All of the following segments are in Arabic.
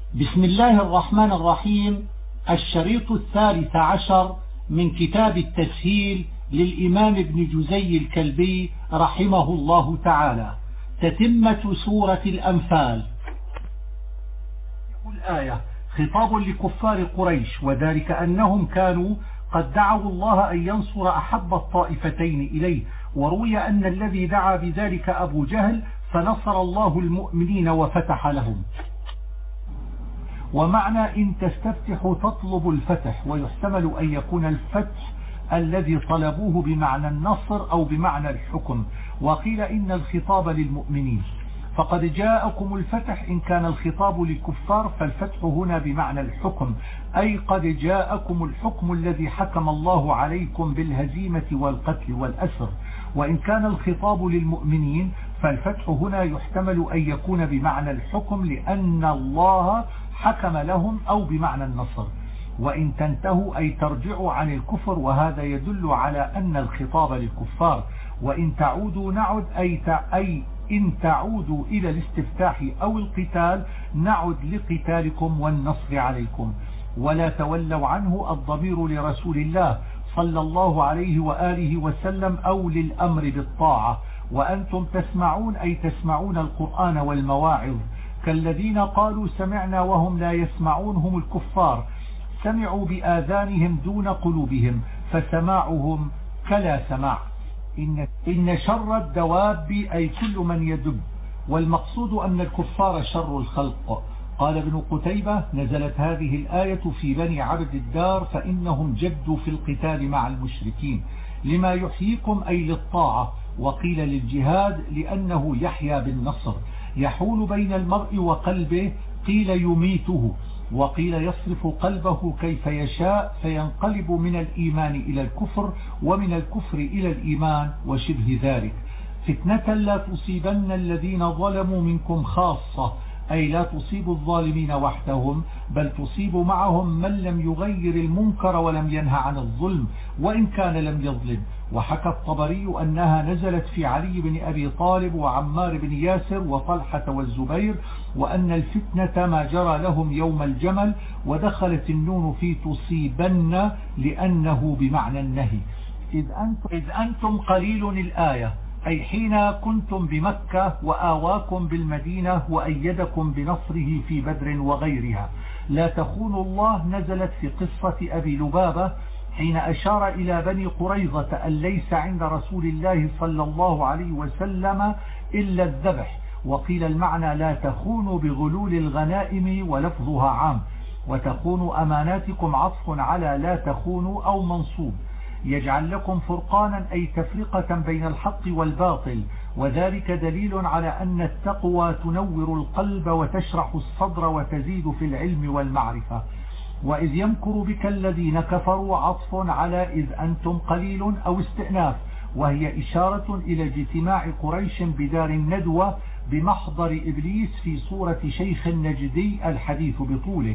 بسم الله الرحمن الرحيم. الشريط 13 من كتاب التسهيل للإمام ابن جزي الكلبي رحمه الله تعالى. تتمة سورة الأنفال. الآية خطاب لكفار قريش، وذلك أنهم كانوا قد دعوا الله أن ينصر أحب الطائفتين إليه، وروي أن الذي دعا بذلك أبو جهل فنصر الله المؤمنين وفتح لهم. ومعنى إن تستفتح تطلب الفتح، ويحتمل أن يكون الفتح الذي طلبوه بمعنى النصر أو بمعنى الحكم، وقيل إن الخطاب للمؤمنين. فقد جاءكم الفتح، إن كان الخطاب للكفار فالفتح هنا بمعنى الحكم، أي قد جاءكم الحكم الذي حكم الله عليكم بالهزيمة والقتل والأسر. وإن كان الخطاب للمؤمنين فالفتح هنا يحتمل أن يكون بمعنى الحكم لأن الله حكم لهم، أو بمعنى النصر. وإن تنتهوا أي ترجعوا عن الكفر، وهذا يدل على أن الخطاب للكفار. وإن تعودوا نعد أي إن تعودوا إلى الاستفتاح أو القتال نعد لقتالكم والنصر عليكم. ولا تولوا عنه الضمير لرسول الله صلى الله عليه وآله وسلم أو للأمر بالطاعة. وأنتم تسمعون أي تسمعون القرآن والمواعظ، كالذين قالوا سمعنا وهم لا يسمعون هم الكفار، سمعوا بآذانهم دون قلوبهم فسماعهم كلا سماع. إن شر الدواب أي كل من يدب، والمقصود أن الكفار شر الخلق. قال ابن قتيبة نزلت هذه الآية في بني عبد الدار، فإنهم جدوا في القتال مع المشركين لما يحييكم أي للطاعة. وقيل للجهاد لأنه يحيى بالنصر، يحول بين المرء وقلبه، قيل يميته، وقيل يصرف قلبه كيف يشاء فينقلب من الإيمان إلى الكفر ومن الكفر إلى الإيمان وشبه ذلك. فتنة لا تصيبن الذين ظلموا منكم خاصة، أي لا تصيب الظالمين وحدهم، بل تصيب معهم من لم يغير المنكر ولم ينهى عن الظلم وإن كان لم يظلم. وحكى الطبري أنها نزلت في علي بن أبي طالب وعمار بن ياسر وطلحة والزبير، وأن الفتنة ما جرى لهم يوم الجمل، ودخلت النون في تصيبن لأنه بمعنى النهي. إذ أنتم قليل الآية، أي حين كنتم بمكة وآواكم بالمدينة وأيدكم بنصره في بدر وغيرها. لا تخونوا الله نزلت في قصة أبي لبابة حين أشار إلى بني قريظة أن ليس عند رسول الله صلى الله عليه وسلم إلا الذبح. وقيل المعنى لا تخونوا بغلول الغنائم، ولفظها عام. وتخونوا أماناتكم عطف على لا تخونوا أو منصوب. يجعل لكم فرقانا أي تفرقة بين الحق والباطل، وذلك دليل على أن التقوى تنور القلب وتشرح الصدر وتزيد في العلم والمعرفة. وإذ يمكر بك الذين كفروا عطف على إذ أنتم قليل أو استئناف، وهي إشارة إلى اجتماع قريش بدار الندوة بمحضر إبليس في صورة شيخ النجدي الحديث بطوله.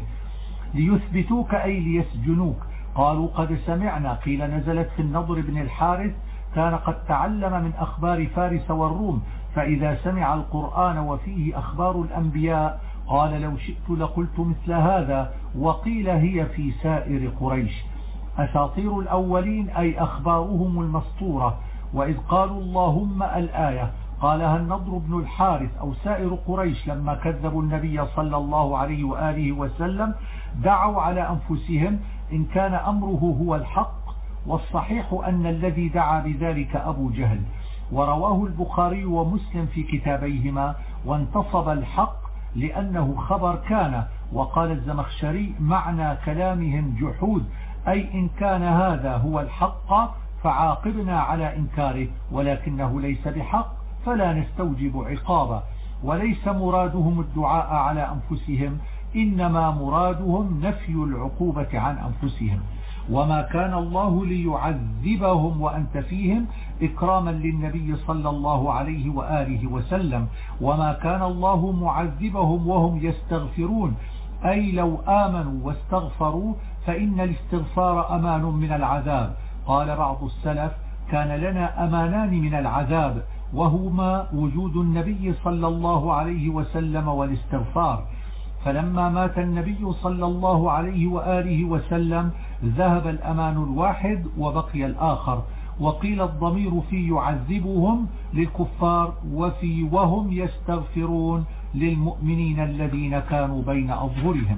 ليثبتوك أي ليسجنوك. قالوا قد سمعنا، قيل نزلت في النضر بن الحارث، كان قد تعلم من أخبار فارس والروم، فإذا سمع القرآن وفيه أخبار الأنبياء قال لو شئت لقلت مثل هذا. وقيل هي في سائر قريش. أساطير الأولين أي أخبارهم المسطورة. وإذ قالوا اللهم الآية قالها النضر بن الحارث أو سائر قريش لما كذبوا النبي صلى الله عليه وآله وسلم، دعوا على أنفسهم إن كان أمره هو الحق، والصحيح أن الذي دعا بذلك أبو جهل. ورواه البخاري ومسلم في كتابيهما. وانتصب الحق لأنه خبر كان. وقال الزمخشري معنى كلامهم جحود، أي إن كان هذا هو الحق فعاقبنا على إنكاره، ولكنه ليس بحق فلا نستوجب عقابه. وليس مرادهم الدعاء على أنفسهم، إنما مرادهم نفي العقوبة عن أنفسهم. وما كان الله ليعذبهم وأنت فيهم إكراما للنبي صلى الله عليه وآله وسلم. وما كان الله معذبهم وهم يستغفرون، أي لو آمنوا واستغفروا فإن الاستغفار أمان من العذاب. قال بعض السلف كان لنا أمانان من العذاب، وهما وجود النبي صلى الله عليه وسلم والاستغفار. فلما مات النبي صلى الله عليه وآله وسلم ذهب الأمان الواحد وبقي الآخر. وقيل الضمير في يعذبهم للكفار وفي وهم يستغفرون للمؤمنين الذين كانوا بين أظهرهم.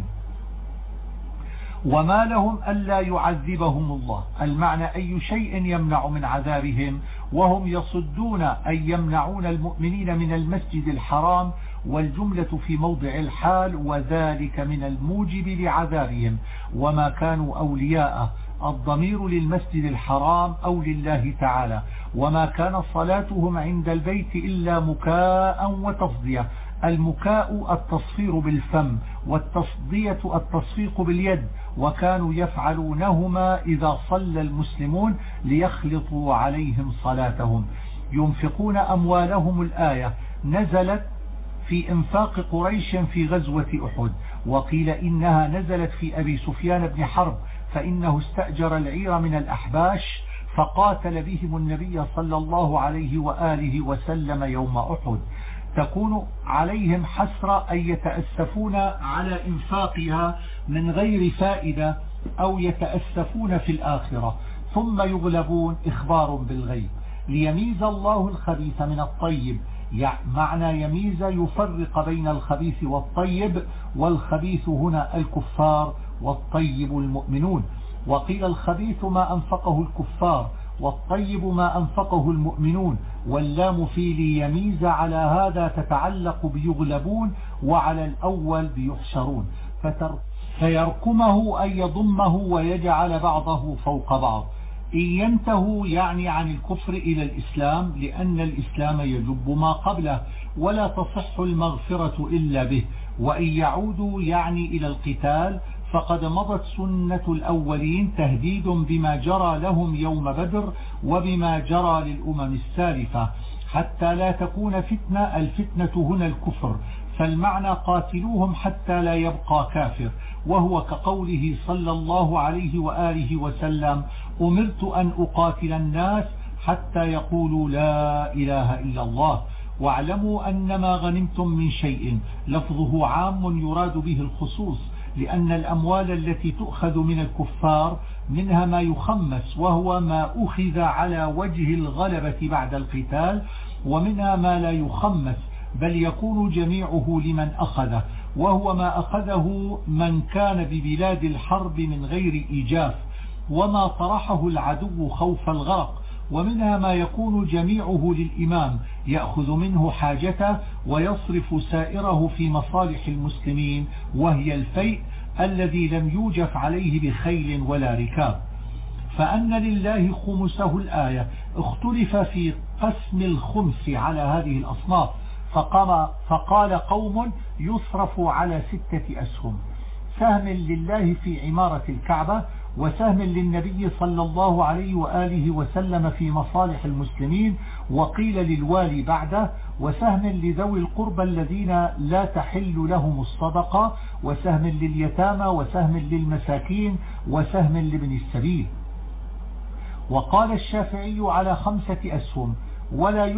وما لهم ألا يعذبهم الله، المعنى أي شيء يمنع من عذابهم، وهم يصدون أي يمنعون المؤمنين من المسجد الحرام، والجملة في موضع الحال، وذلك من الموجب لعذابهم. وما كانوا أولياءه، الضمير للمسجد الحرام أو لله تعالى. وما كان صلاتهم عند البيت إلا مكاء وتصدية. المكاء التصفير بالفم، والتصدية التصفيق باليد، وكانوا يفعلونهما إذا صلى المسلمون ليخلطوا عليهم صلاتهم. ينفقون أموالهم، الآية نزلت في انفاق قريش في غزوة أحد، وقيل إنها نزلت في أبي سفيان بن حرب، فإنه استأجر العير من الأحباش فقاتل بهم النبي صلى الله عليه وآله وسلم يوم أحد. تكون عليهم حسرة أن يتأسفون على إنفاقها من غير فائدة، أو يتأسفون في الآخرة ثم يغلبون، إخبار بالغيب. ليميز الله الخبيث من الطيب، معنى يميز يفرق بين الخبيث والطيب، والخبيث هنا الكفار والطيب المؤمنون. وقيل الخبيث ما أنفقه الكفار، والطيب ما أنفقه المؤمنون. واللام في ليميز على هذا تتعلق بيغلبون، وعلى الأول بيحشرون. فيركمه أن يضمه ويجعل بعضه فوق بعض. إن ينتهوا يعني عن الكفر إلى الإسلام، لأن الإسلام يجب ما قبله ولا تصح المغفرة إلا به. وإن يعودوا يعني إلى القتال، فقد مضت سنة الأولين تهديد بما جرى لهم يوم بدر وبما جرى للأمم السالفة، حتى لا تكون فتنة. الفتنة هنا الكفر، فالمعنى قاتلوهم حتى لا يبقى كافر، وهو كقوله صلى الله عليه وآله وسلم: أمرت أن أقاتل الناس حتى يقولوا لا إله إلا الله. واعلموا أن ما غنمتم من شيء، لفظه عام يراد به الخصوص، لأن الأموال التي تؤخذ من الكفار منها ما يخمس، وهو ما أخذ على وجه الغلبة بعد القتال، ومنها ما لا يخمس بل يكون جميعه لمن أخذه، وهو ما أخذه من كان ببلاد الحرب من غير إيجاف، وما طرحه العدو خوف الغرق. ومنها ما يكون جميعه للإمام يأخذ منه حاجته ويصرف سائره في مصالح المسلمين، وهي الفيء الذي لم يوجف عليه بخيل ولا ركاب. فأن لله خمسه، الآية اختلف في قسم الخمس على هذه الأصناف، فقال قوم يصرف على 6 أسهم: سهم لله في عمارة الكعبة، وسهم للنبي صلى الله عليه وآله وسلم في مصالح المسلمين، وقيل للوالي بعده، وسهم لذوي القربى الذين لا تحل لهم الصدقة، وسهم لليتامى، وسهم للمساكين، وسهم لابن السبيل. وقال الشافعي على 5 أسهم، ولا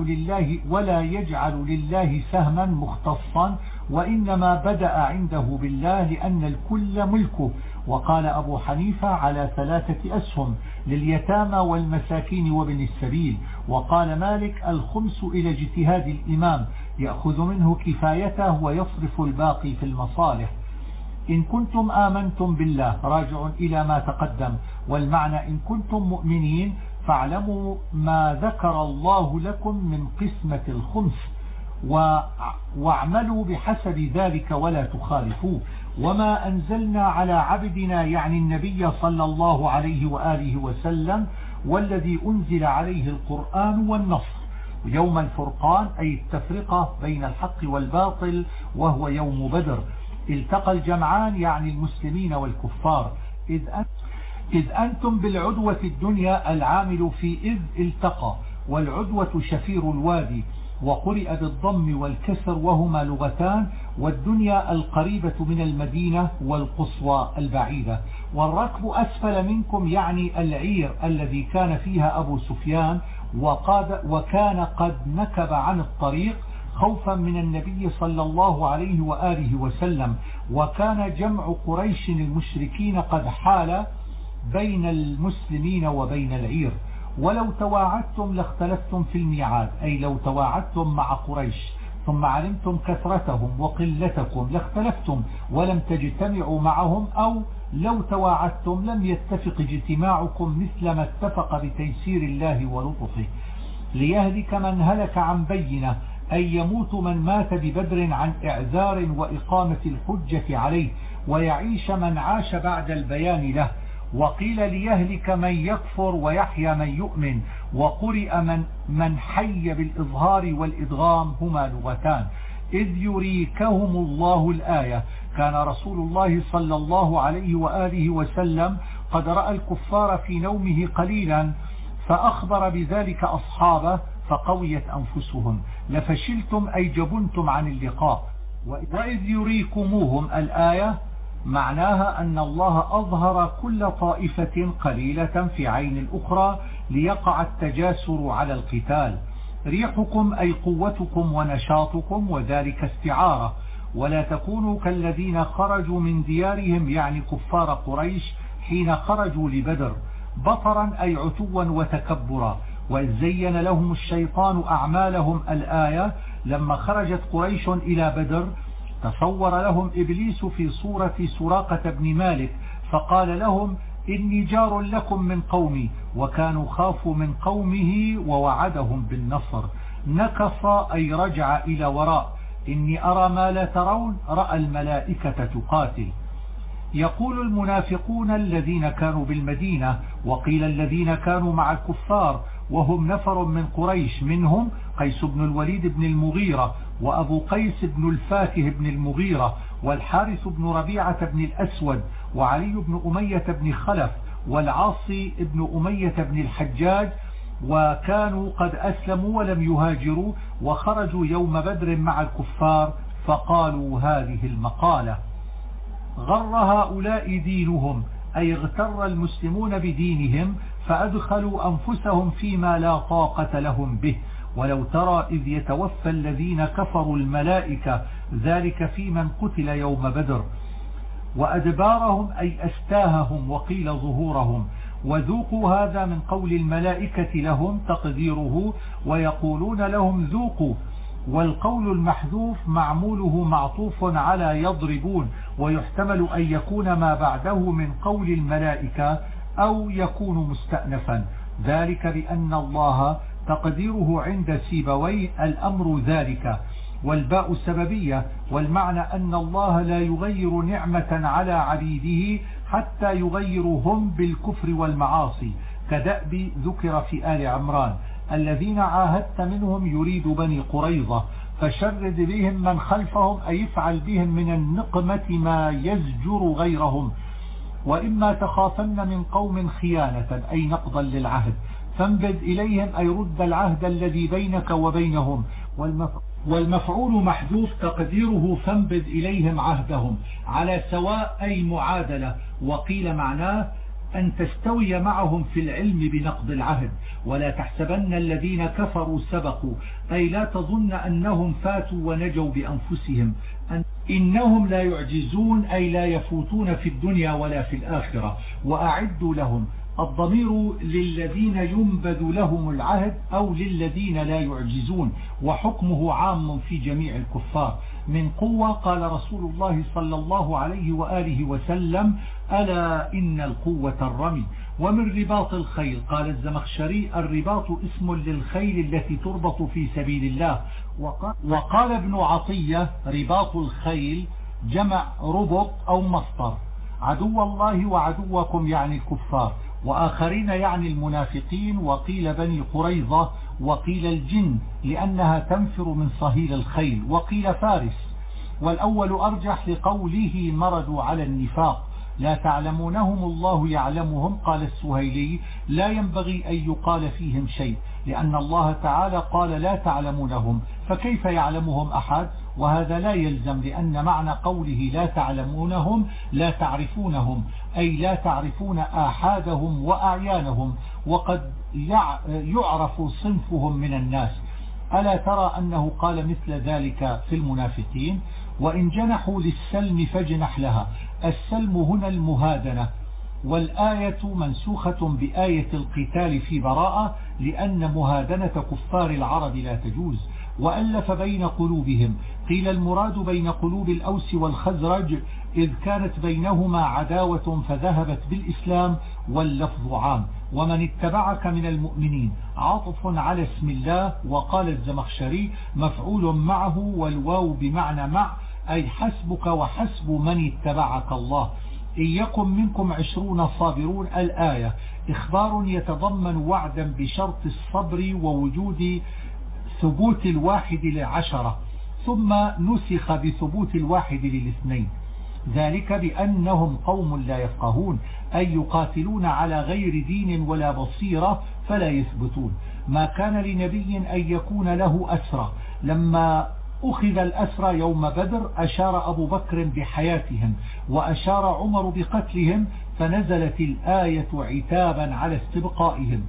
يجعل لله سهما مختصا، وإنما بدأ عنده بالله لأن الكل ملكه. وقال أبو حنيفة على 3 أسهم، لليتامى والمساكين وابن السبيل. وقال مالك: الخمس إلى اجتهاد الإمام، يأخذ منه كفايته ويصرف الباقي في المصالح. إن كنتم آمنتم بالله، راجع إلى ما تقدم، والمعنى إن كنتم مؤمنين فاعلموا ما ذكر الله لكم من قسمة الخمس، واعملوا بحسب ذلك ولا تخالفوا. وما أنزلنا على عبدنا يعني النبي صلى الله عليه وآله وسلم، والذي أنزل عليه القرآن والنصر يوم الفرقان، أي التفرقة بين الحق والباطل، وهو يوم بدر. التقى الجمعان يعني المسلمين والكفار، إذ أنتم بالعدوة الدنيا، العامل في إذ التقى، والعدوة شفير الوادي، وقرئ بالضم والكسر وهما لغتان، والدنيا القريبة من المدينة والقصوى البعيدة. والركب أسفل منكم يعني العير الذي كان فيها أبو سفيان، وكان قد نكب عن الطريق، خوفا من النبي صلى الله عليه وآله وسلم، وكان جمع قريش المشركين قد حال بين المسلمين وبين العير. ولو تواعدتم لاختلفتم في الميعاد، أي لو تواعدتم مع قريش ثم علمتم كثرتهم وقلتكم لاختلفتم ولم تجتمعوا معهم، أو لو تواعدتم لم يتفق اجتماعكم مثل ما اتفق بتيسير الله ولطفه. ليهلك من هلك عن بينة، أي يموت من مات ببدر عن إعذار وإقامة الحجة عليه، ويعيش من عاش بعد البيان له. وقيل ليهلك من يكفر ويحيى من يؤمن، وقرئ من حي بالإظهار والإدغام، هما لغتان. إذ يريكهم الله الآية. كان رسول الله صلى الله عليه وآله وسلم قد رأى الكفار في نومه قليلا فأخبر بذلك أصحابه فقويت أنفسهم. لفشلتم أي جبنتم عن اللقاء. وإذ يريكموهم الآية معناها أن الله أظهر كل طائفة قليلة في عين الأخرى ليقع التجاسر على القتال. ريحكم أي قوتكم ونشاطكم، وذلك استعارة. ولا تكونوا كالذين خرجوا من ديارهم، يعني كفار قريش حين خرجوا لبدر، بطرا أي عتوا وتكبرا. وإذ زين لهم الشيطان أعمالهم الآية. لما خرجت قريش إلى بدر تصور لهم إبليس في صورة سراقة بن مالك فقال لهم إني جار لكم من قومي، وكانوا خافوا من قومه ووعدهم بالنصر. نكص أي رجع إلى وراء. إني أرى ما لا ترون، رأى الملائكة تقاتل. يقول المنافقون الذين كانوا بالمدينة، وقيل الذين كانوا مع الكفار، وهم نفر من قريش، منهم قيس بن الوليد بن المغيرة، وأبو قيس بن الفاكه بن المغيرة، والحارث بن ربيعة بن الأسود، وعلي بن أمية بن خلف، والعاصي بن أمية بن الحجاج، وكانوا قد أسلموا ولم يهاجروا، وخرجوا يوم بدر مع الكفار فقالوا هذه المقالة: غر هؤلاء دينهم، أي اغتر المسلمون بدينهم فأدخلوا أنفسهم فيما لا طاقة لهم به. ولو ترى إذ يتوفى الذين كفروا الملائكة، ذلك في من قتل يوم بدر. وأدبارهم أي أستاههم، وقيل ظهورهم. وذوقوا هذا من قول الملائكة لهم تقديره، ويقولون لهم ذوقوا. والقول المحذوف معموله معطوف على يضربون، ويحتمل أن يكون ما بعده من قول الملائكة أو يكون مستأنفا. ذلك بأن الله تقديره عند سيبويه الأمر ذلك، والباء سببية، والمعنى أن الله لا يغير نعمة على عبيده حتى يغيروا هم بالكفر والمعاصي، كدأب ذكر في آل عمران. الذين عاهدت منهم يريد بني قريظة، فشرد بهم من خلفهم، أي يفعل بهم من النقمة ما يزجر غيرهم. وإما تخافن من قوم خيانة، أي نقضا للعهد، فانبذ إليهم، أي رد العهد الذي بينك وبينهم. والمفعول محذوف تقديره فانبذ إليهم عهدهم، على سواء أي معادلة. وقيل معناه أن تستوي معهم في العلم بنقض العهد. ولا تحسبن الذين كفروا سبقوا، أي لا تظن أنهم فاتوا ونجوا بأنفسهم، إنهم لا يعجزون، أي لا يفوتون في الدنيا ولا في الآخرة. وأعدوا لهم، الضمير للذين ينبذ لهم العهد أو للذين لا يعجزون، وحكمه عام في جميع الكفار. من قوة، قال رسول الله صلى الله عليه وآله وسلم: ألا إن القوة الرمي. ومن رباط الخيل، قال الزمخشري: الرباط اسم للخيل التي تربط في سبيل الله. وقال ابن عطية: رباط الخيل جمع ربط أو مصدر. عدو الله وعدوكم يعني الكفار، وآخرين يعني المنافقين. وقيل بني قريظة، وقيل الجن لأنها تنفر من صهيل الخيل، وقيل فارس. والأول أرجح لقوله مردوا على النفاق. لا تعلمونهم الله يعلمهم. قال السهيلي: لا ينبغي أن يقال فيهم شيء، لأن الله تعالى قال لا تعلمونهم، فكيف يعلمهم أحد؟ وهذا لا يلزم، لأن معنى قوله لا تعلمونهم لا تعرفونهم، أي لا تعرفون آحادهم وأعيانهم، وقد يعرف صنفهم من الناس. ألا ترى أنه قال مثل ذلك في المنافقين؟ وإن جنحوا للسلم فاجنح لها. السلم هنا المهادنة، والآية منسوخة بآية القتال في براءة، لأن مهادنة كفار العرب لا تجوز. وألف بين قلوبهم، قيل المراد بين قلوب الأوس والخزرج، إذ كانت بينهما عداوة فذهبت بالإسلام، واللفظ عام. ومن اتبعك من المؤمنين عطف على اسم الله. وقال الزمخشري مفعول معه، والواو بمعنى مع، أي حسبك وحسب من اتبعك الله. إن يكن منكم 20 صابرون. الآية إخبار يتضمن وعدا بشرط الصبر ووجود ثبوت الواحد ل10، ثم نسخ بثبوت الواحد للاثنين، ذلك بأنهم قوم لا يفقهون، أي يقاتلون على غير دين ولا بصيرة فلا يثبتون. ما كان لنبي أن يكون له أسرى. لما أخذ الأسرى يوم بدر أشار أبو بكر بحياتهم، وأشار عمر بقتلهم، فنزلت الآية عتابا على استبقائهم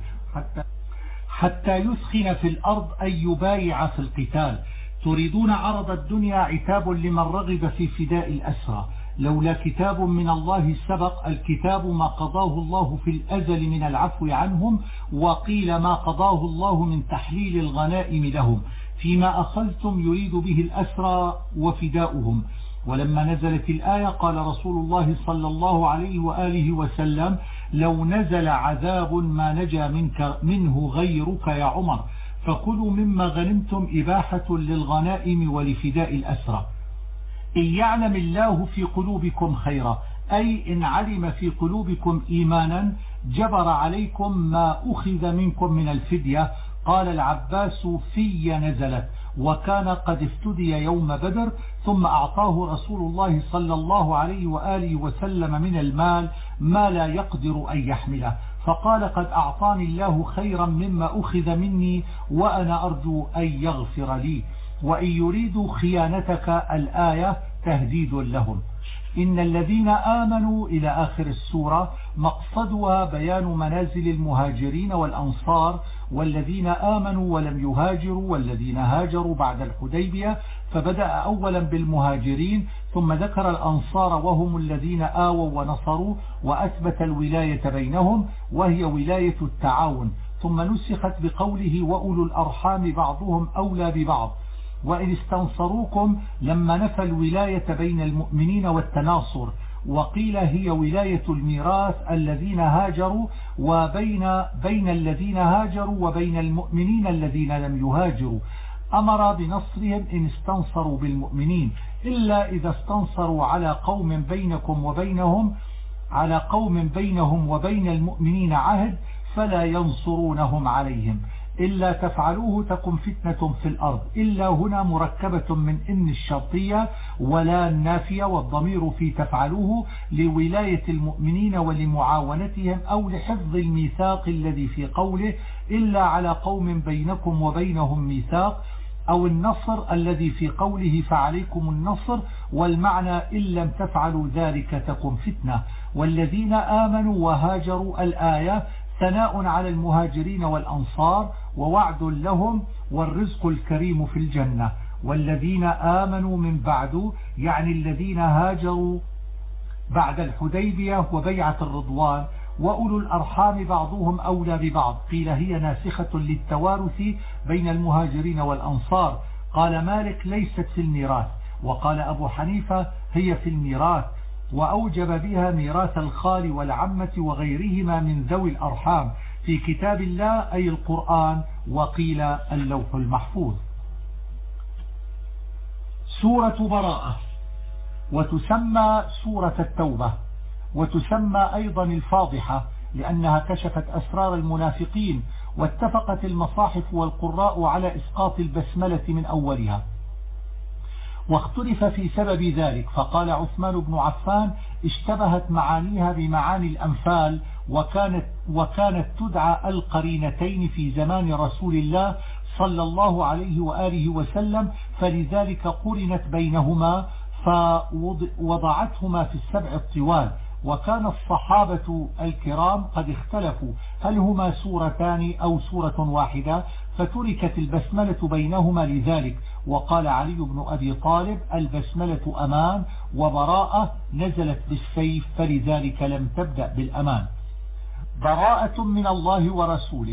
حتى يثخن في الأرض أن يبايع في القتال. تريدون عرض الدنيا، عتاب لمن رغب في فداء الأسرى. لولا كتاب من الله سبق. الكتاب ما قضاه الله في الأزل من العفو عنهم، وقيل ما قضاه الله من تحليل الغنائم لهم فيما أخذتم، يريد به الأسرى وفداؤهم. ولما نزلت الآية قال رسول الله صلى الله عليه وآله وسلم: لو نزل عذاب ما نجا منه غيرك يا عمر، فكلوا مما غنمتم إباحة للغنائم ولفداء الأسرى. إن يعلم الله في قلوبكم خيرا، أي إن علم في قلوبكم إيمانا جبر عليكم ما أخذ منكم من الفدية. قال العباس: في نزلت، وكان قد افتدي يوم بدر، ثم أعطاه رسول الله صلى الله عليه وآله وسلم من المال ما لا يقدر أن يحمله، فقال: قد أعطاني الله خيرا مما أخذ مني، وأنا أرجو أن يغفر لي. وإن يريدوا خيانتك، الآية تهديد لهم. إن الذين آمنوا إلى آخر السورة مقصدها بيان منازل المهاجرين والأنصار، والذين آمنوا ولم يهاجروا والذين هاجروا بعد الحديبية، فبدأ أولا بالمهاجرين ثم ذكر الأنصار وهم الذين آووا ونصروا وأثبت الولاية بينهم، وهي ولاية التعاون، ثم نسخت بقوله: وأولو الأرحام بعضهم أولى ببعض. وإن استنصروكم لما نفى الولاية بين المؤمنين والتناصر، وقيل هي ولاية الميراث الذين هاجروا بين الذين هاجروا وبين المؤمنين الذين لم يهاجروا. أمر بنصرهم إن استنصروا بالمؤمنين، إلا إذا استنصروا على قوم بينهم وبين المؤمنين عهد فلا ينصرونهم عليهم. إلا تفعلوه تكن فتنة في الأرض. إلا هنا مركبة من إن الشرطية ولا النافية، والضمير في تفعلوه لولاية المؤمنين ولمعاونتهم أو لحفظ الميثاق الذي في قوله: إلا على قوم بينكم وبينهم ميثاق، أو النصر الذي في قوله: فعليكم النصر، والمعنى: إن لم تفعلوا ذلك تكن فتنة. والذين آمنوا وهاجروا، الآية ثناء على المهاجرين والأنصار ووعد لهم والرزق الكريم في الجنة. والذين آمنوا من بعد، يعني الذين هاجروا بعد الحديبية وبيعة الرضوان. وأولو الأرحام بعضهم أولى ببعض، قيل هي ناسخة للتوارث بين المهاجرين والأنصار. قال مالك: ليست في الميراث. وقال أبو حنيفة: هي في الميراث، وأوجب بها ميراث الخال والعمة وغيرهما من ذوي الأرحام في كتاب الله، أي القرآن، وقيل اللوح المحفوظ. سورة براءة، وتسمى سورة التوبة، وتسمى أيضا الفاضحة لأنها كشفت أسرار المنافقين، واتفقت المصاحف والقراء على إسقاط البسملة من أولها، واختلف في سبب ذلك، فقال عثمان بن عفان: اشتبهت معانيها بمعاني الأنفال، وكانت تدعى القرينتين في زمان رسول الله صلى الله عليه وآله وسلم، فلذلك قرنت بينهما فوضعتهما في السبع الطوال. وكان الصحابة الكرام قد اختلفوا هل هما سورتان أو سورة واحدة، فتركت البسملة بينهما لذلك. وقال علي بن أبي طالب البسملة أمان، وبراءة نزلت بالسيف فلذلك لم تبدأ بالأمان. براءة من الله ورسوله،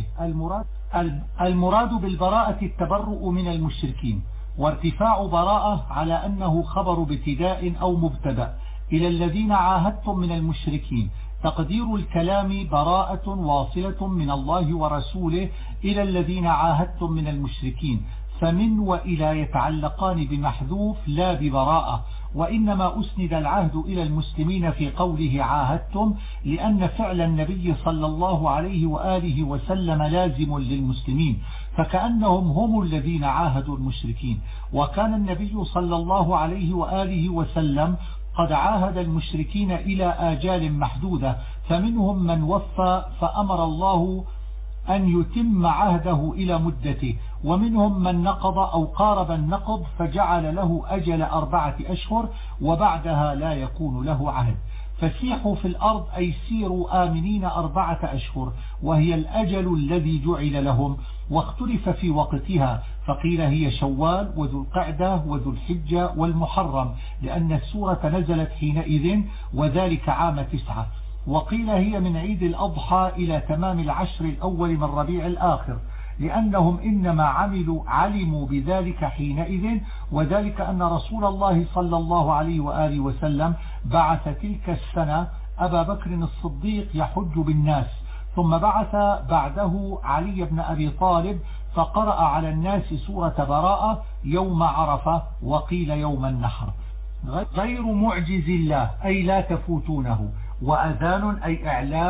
المراد بالبراءة التبرؤ من المشركين، وارتفاع براءة على أنه خبر ابتداء أو مبتدأ إلى الذين عاهدتم من المشركين. تقدير الكلام براءة واصلة من الله ورسوله إلى الذين عاهدتم من المشركين، فمن وإلى يتعلقان بمحذوف لا ببراءة، وإنما أسند العهد إلى المسلمين في قوله عاهدتم، لأن فعل النبي صلى الله عليه وآله وسلم لازم للمسلمين، فكأنهم هم الذين عاهدوا المشركين. وكان النبي صلى الله عليه وآله وسلم قد عاهد المشركين إلى آجال محدودة، فمنهم من وفى فأمر الله أن يتم عهده إلى مدته، ومنهم من نقض أو قارب النقض فجعل له أجل 4 أشهر وبعدها لا يكون له عهد. فسيحوا في الأرض أي سيروا آمنين 4 أشهر، وهي الأجل الذي جعل لهم، واختلف في وقتها، فقيل هي شوال وذو القعدة وذو الحجة والمحرم، لأن السورة نزلت حينئذ وذلك عام 9. وقيل هي من عيد الأضحى إلى تمام العشر الأول من ربيع الآخر، لأنهم إنما علموا بذلك حينئذ، وذلك أن رسول الله صلى الله عليه وآله وسلم بعث تلك السنة أبا بكر الصديق يحج بالناس، ثم بعث بعده علي بن أبي طالب فقرأ على الناس سورة براءة يوم عرفة، وقيل يوم النحر. غير معجز الله أي لا تفوتونه، وأذان أي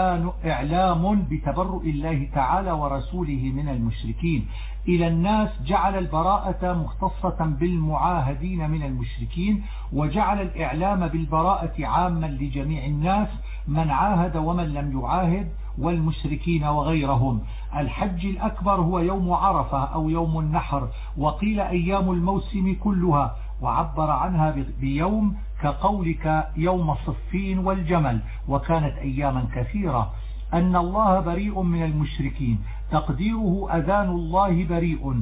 إعلام بتبرؤ الله تعالى ورسوله من المشركين. إلى الناس جعل البراءة مختصة بالمعاهدين من المشركين، وجعل الإعلام بالبراءة عاما لجميع الناس، من عاهد ومن لم يعاهد والمشركين وغيرهم. الحج الأكبر هو يوم عرفة أو يوم النحر، وقيل أيام الموسم كلها، وعبر عنها بيوم كقولك يوم صفين والجمل، وكانت أياما كثيرة. أن الله بريء من المشركين، تقديره أذان الله بريء،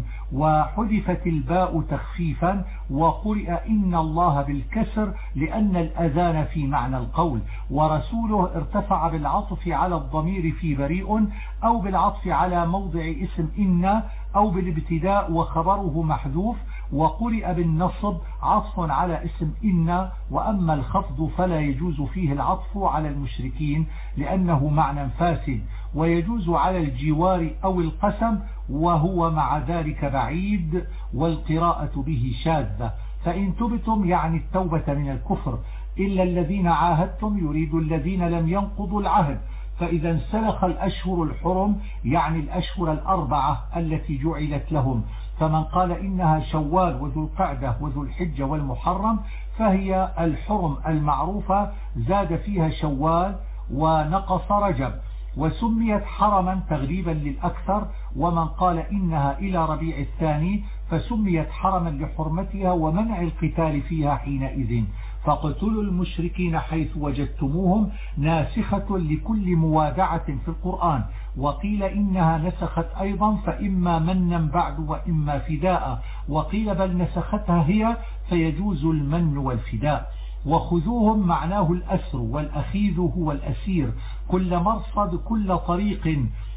وحذفت الباء تخفيفا، وقرئ إن الله بالكسر لأن الأذان في معنى القول. ورسوله ارتفع بالعطف على الضمير في بريء، أو بالعطف على موضع اسم إن، أو بالابتداء وخبره محذوف، وقرئ بالنصب عطف على اسم إن. وأما الخفض فلا يجوز فيه العطف على المشركين لأنه معنى فاسد، ويجوز على الجوار أو القسم، وهو مع ذلك بعيد، والقراءة به شاذة. فإن تبتم يعني التوبة من الكفر، إلا الذين عاهدتم يريد الذين لم ينقضوا العهد. فإذا انسلخ الأشهر الحرم يعني الأشهر 4 التي جعلت لهم، فمن قال إنها شوال وذو القعدة وذو الحجة والمحرم فهي الحرم المعروفة، زاد فيها شوال ونقص رجب، وسميت حرما تغليبا للأكثر. ومن قال إنها إلى ربيع الثاني فسميت حرما لحرمتها ومنع القتال فيها حينئذ. فاقتلوا المشركين حيث وجدتموهم ناسخة لكل موادعة في القرآن. وقيل إنها نسخت أيضا فإما منا بعد وإما فداء، وقيل بل نسختها هي فيجوز المن والفداء. وخذوهم معناه الأسر، والأخيذ هو الأسير، كل مرصد كل طريق،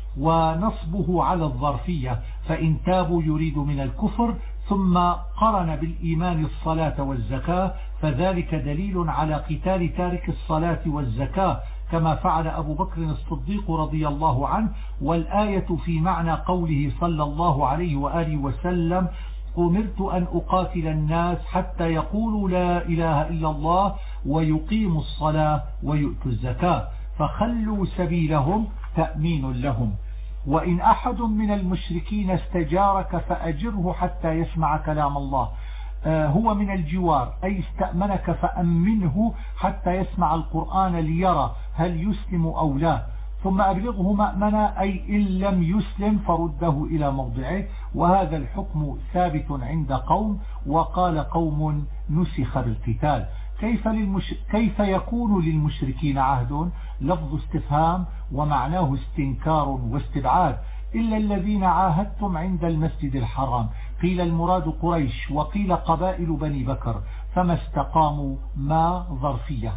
ونصبه على الظرفية. فإن تابوا يريد من الكفر ثم قرن بالإيمان الصلاة والزكاة، فذلك دليل على قتال تارك الصلاة والزكاة كما فعل أبو بكر الصديق رضي الله عنه. والآية في معنى قوله صلى الله عليه وآله وسلم أمرت أن أقاتل الناس حتى يقولوا لا إله إلا الله ويقيموا الصلاة ويؤتوا الزكاة، فخلوا سبيلهم تأمين لهم. وإن أحد من المشركين استجارك فأجره حتى يسمع كلام الله، هو من الجوار أي استأمنك فأمنه حتى يسمع القرآن ليرى هل يسلم أو لا، ثم أبلغه مأمنا أي إن لم يسلم فرده إلى موضعه. وهذا الحكم ثابت عند قوم، وقال قوم نسخ بالقتال. كيف يكون للمشركين عهد؟ لفظ استفهام ومعناه استنكار واستبعاد. إلا الذين عاهدتم عند المسجد الحرام. قيل المراد قريش وقيل قبائل بني بكر، فما استقاموا ما ظرفية.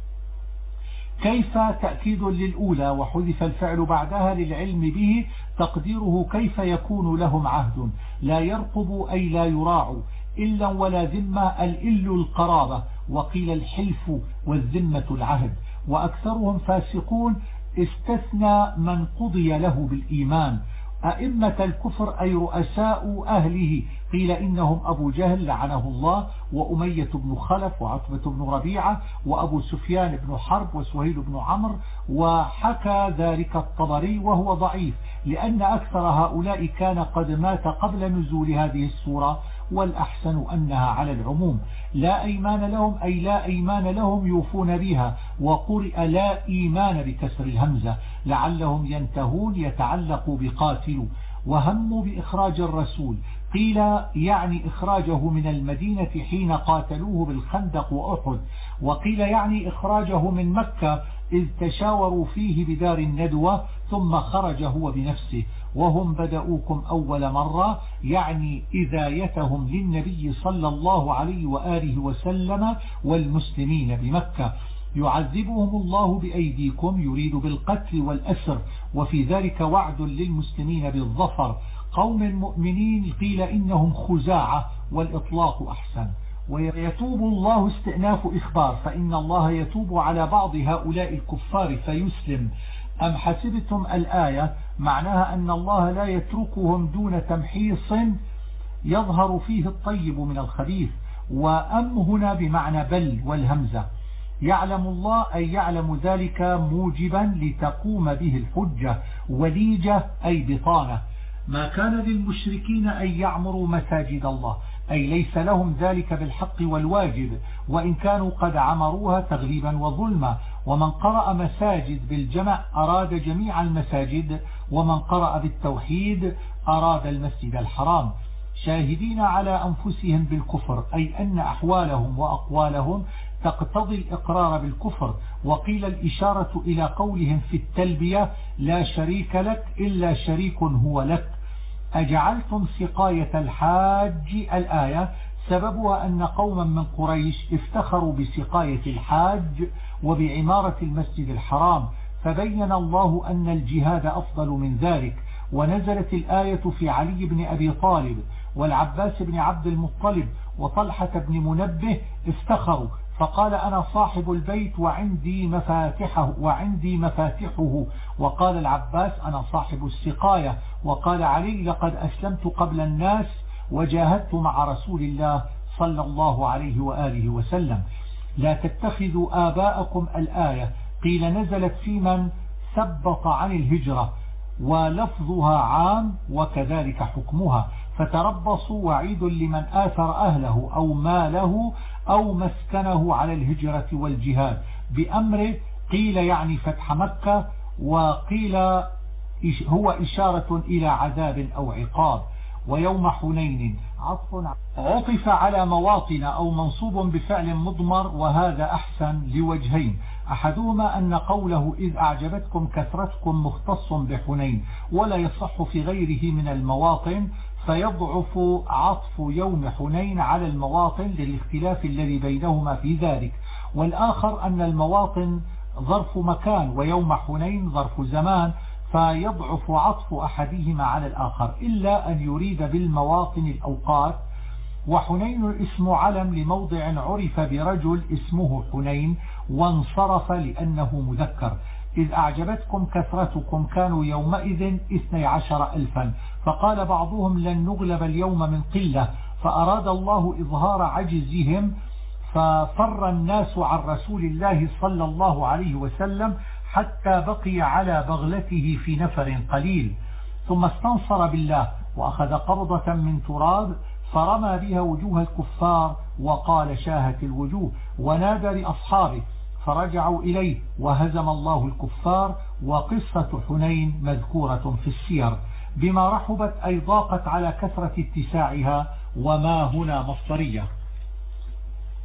كيف تأكيد للأولى وحذف الفعل بعدها للعلم به، تقديره كيف يكون لهم عهد. لا يرقب أي لا يراع، إلا ولا ذمة الإل القرابة، وقيل الحلف والذمة العهد. وأكثرهم فاسقون، استثنى من قضي له بالإيمان. أئمة الكفر أي رؤساء أهله، قيل إنهم أبو جهل لعنه الله، وأمية بن خلف، وعتبة بن ربيعة، وأبو سفيان بن حرب، وسهيل بن عمرو. وحكى ذلك الطبري وهو ضعيف، لأن أكثر هؤلاء كان قد مات قبل نزول هذه السورة، والأحسن أنها على العموم. لا أيمان لهم أي لا أيمان لهم يوفون بها، وقرئ لا إيمان بكسر الهمزة لعلهم ينتهون، يتعلق بقاتل. وهموا بإخراج الرسول، قيل يعني إخراجه من المدينة حين قاتلوه بالخندق وأحد، وقيل يعني إخراجه من مكة إذ تشاوروا فيه بدار الندوة ثم خرج هو بنفسه. وهم بدأوكم أول مرة، يعني إذايتهم للنبي صلى الله عليه وآله وسلم والمسلمين بمكة. يعذبهم الله بأيديكم، يريد بالقتل والأسر، وفي ذلك وعد للمسلمين بالظفر. قوم المؤمنين قيل إنهم خزاعة، والإطلاق أحسن. ويتوب الله استئناف إخبار، فإن الله يتوب على بعض هؤلاء الكفار فيسلم. أم حسبتم الآية معناها أن الله لا يتركهم دون تمحيص يظهر فيه الطيب من الخبيث. وأم هنا بمعنى بل والهمزة. يعلم الله أي يعلم ذلك موجبا لتقوم به الحجة، وليجة أي بطانة. ما كان للمشركين أن يعمروا مساجد الله، أي ليس لهم ذلك بالحق والواجب، وإن كانوا قد عمروها تغليبا وظلما. ومن قرأ مساجد بالجمع أراد جميع المساجد، ومن قرأ بالتوحيد أراد المسجد الحرام. شاهدين على أنفسهم بالكفر، أي أن أحوالهم وأقوالهم تقتضي الإقرار بالكفر. وقيل الإشارة إلى قولهم في التلبية لا شريك لك إلا شريك هو لك. أجعلتم سقاية الحاج الآية سببها أن قوما من قريش افتخروا بسقاية الحاج وبعمارة المسجد الحرام، فبين الله أن الجهاد أفضل من ذلك. ونزلت الآية في علي بن أبي طالب والعباس بن عبد المطلب وطلحة بن منبه افتخروا، فقال أنا صاحب البيت وعندي مفاتحه، وقال العباس أنا صاحب السقاية، وقال علي لقد أسلمت قبل الناس وجاهدت مع رسول الله صلى الله عليه وآله وسلم. لا تتخذوا آباءكم الآية قيل نزلت في من ثبط عن الهجرة، ولفظها عام وكذلك حكمها. فتربصوا وعيد لمن آثر أهله أو ماله أو مسكنه على الهجرة والجهاد بأمره، قيل يعني فتح مكة، وقيل هو إشارة إلى عذاب أو عقاب. ويوم حنين عطف على مواطن أو منصوب بفعل مضمر، وهذا أحسن لوجهين. أحدهما أن قوله إذ أعجبتكم كثرتكم مختص بحنين، ولا يصح في غيره من المواطن، فيضعف عطف يوم حنين على المواطن للاختلاف الذي بينهما في ذلك. والآخر أن المواطن ظرف مكان ويوم حنين ظرف زمان، فيضعف عطف أحدهما على الآخر، إلا أن يريد بالمواطن الأوقات. وحنين اسم علم لموضع عرف برجل اسمه حنين وانصرف لأنه مذكر. إذ أعجبتكم كثرتكم كانوا يومئذ 12,000، فقال بعضهم لن نغلب اليوم من قلة، فأراد الله إظهار عجزهم ففر الناس عن رسول الله صلى الله عليه وسلم حتى بقي على بغلته في نفر قليل، ثم استنصر بالله وأخذ قبضة من تراب فرمى بها وجوه الكفار وقال شاهت الوجوه، ونادى لأصحابه فرجعوا إليه وهزم الله الكفار. وقصة حنين مذكورة في السير بما رحبت أي ضاقت على كثرة اتساعها، وما هنا مصدرية.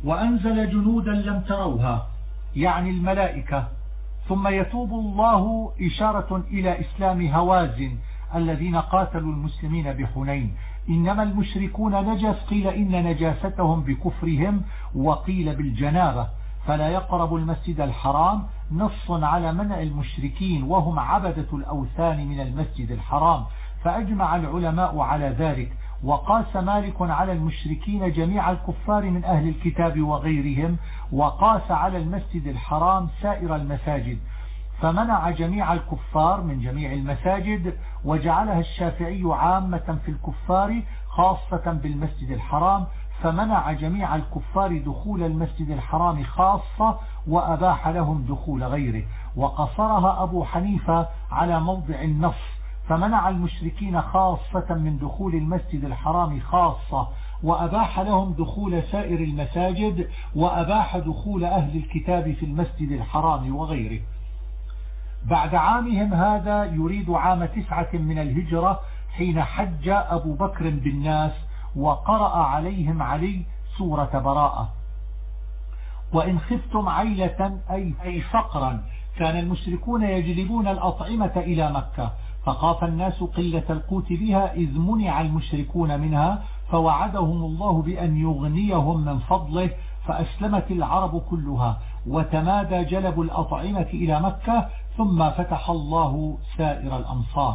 وأنزل جنودا لم تروها يعني الملائكة. ثم يتوب الله إشارة إلى إسلام هوازن الذين قاتلوا المسلمين بحنين. إنما المشركون نجس، قيل إن نجاستهم بكفرهم وقيل بالجنابة، فلا يقرب المسجد الحرام، نص على منع المشركين وهم عبدة الأوثان من المسجد الحرام، فأجمع العلماء على ذلك. وقاس مالك على المشركين جميع الكفار من أهل الكتاب وغيرهم، وقاس على المسجد الحرام سائر المساجد، فمنع جميع الكفار من جميع المساجد، وجعلها الشافعي عامة في الكفار خاصة بالمسجد الحرام، فمنع جميع الكفار دخول المسجد الحرام خاصة، وأباح لهم دخول غيره. وقصرها أبو حنيفة على موضع النص، فمنع المشركين خاصة من دخول المسجد الحرام خاصة، وأباح لهم دخول سائر المساجد، وأباح دخول أهل الكتاب في المسجد الحرام وغيره. بعد عامهم هذا يريد عام 9 من الهجرة، حين حج أبو بكر بالناس وقرأ عليهم علي سورة براءة. وإن خفتم عيلة أي فقرا، كان المشركون يجلبون الأطعمة إلى مكة، فخاف الناس قلة القوت بها إذ منع المشركون منها، فوعدهم الله بأن يغنيهم من فضله، فأسلمت العرب كلها وتمادى جلب الأطعمة إلى مكة، ثم فتح الله سائر الأمصار.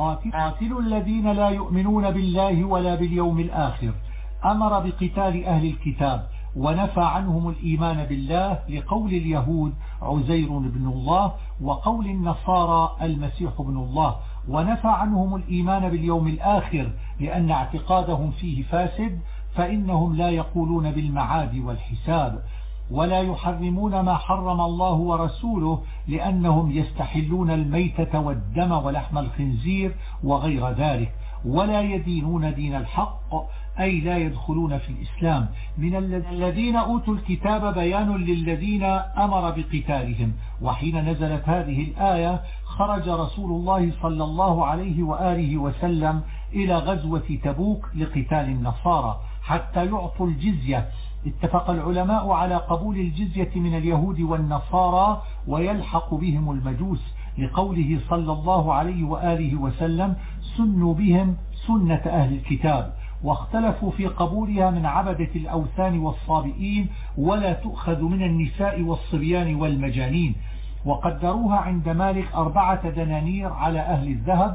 قاتلوا الذين لا يؤمنون بالله ولا باليوم الآخر، أمر بقتال أهل الكتاب ونفى عنهم الإيمان بالله لقول اليهود عزير بن الله، وقول النصارى المسيح بن الله، ونفى عنهم الإيمان باليوم الآخر لأن اعتقادهم فيه فاسد، فإنهم لا يقولون بالمعاد والحساب، ولا يحرمون ما حرم الله ورسوله لأنهم يستحلون الميتة والدم ولحم الخنزير وغير ذلك، ولا يدينون دين الحق أي لا يدخلون في الإسلام. من الذين أوتوا الكتاب بيان للذين أمر بقتالهم. وحين نزلت هذه الآية خرج رسول الله صلى الله عليه وآله وسلم إلى غزوة تبوك لقتال النصارى حتى يعطوا الجزية. اتفق العلماء على قبول الجزية من اليهود والنصارى ويلحق بهم المجوس، لقوله صلى الله عليه وآله وسلم سنوا بهم سنة أهل الكتاب. واختلفوا في قبولها من عبدة الأوثان والصابئين، ولا تؤخذ من النساء والصبيان والمجانين. وقدروها عند مالك 4 دنانير على أهل الذهب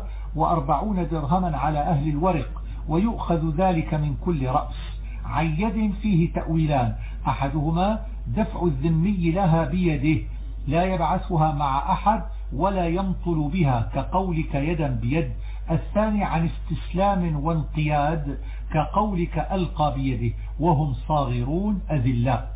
و40 درهما على أهل الورق، ويؤخذ ذلك من كل رأس. عن يد فيه تأويلان، أحدهما دفع الذمي لها بيده لا يبعثها مع أحد ولا ينطل بها كقولك يدا بيد، الثاني عن استسلام وانقياد كقولك ألقى بيده وهم صاغرون أذلاء.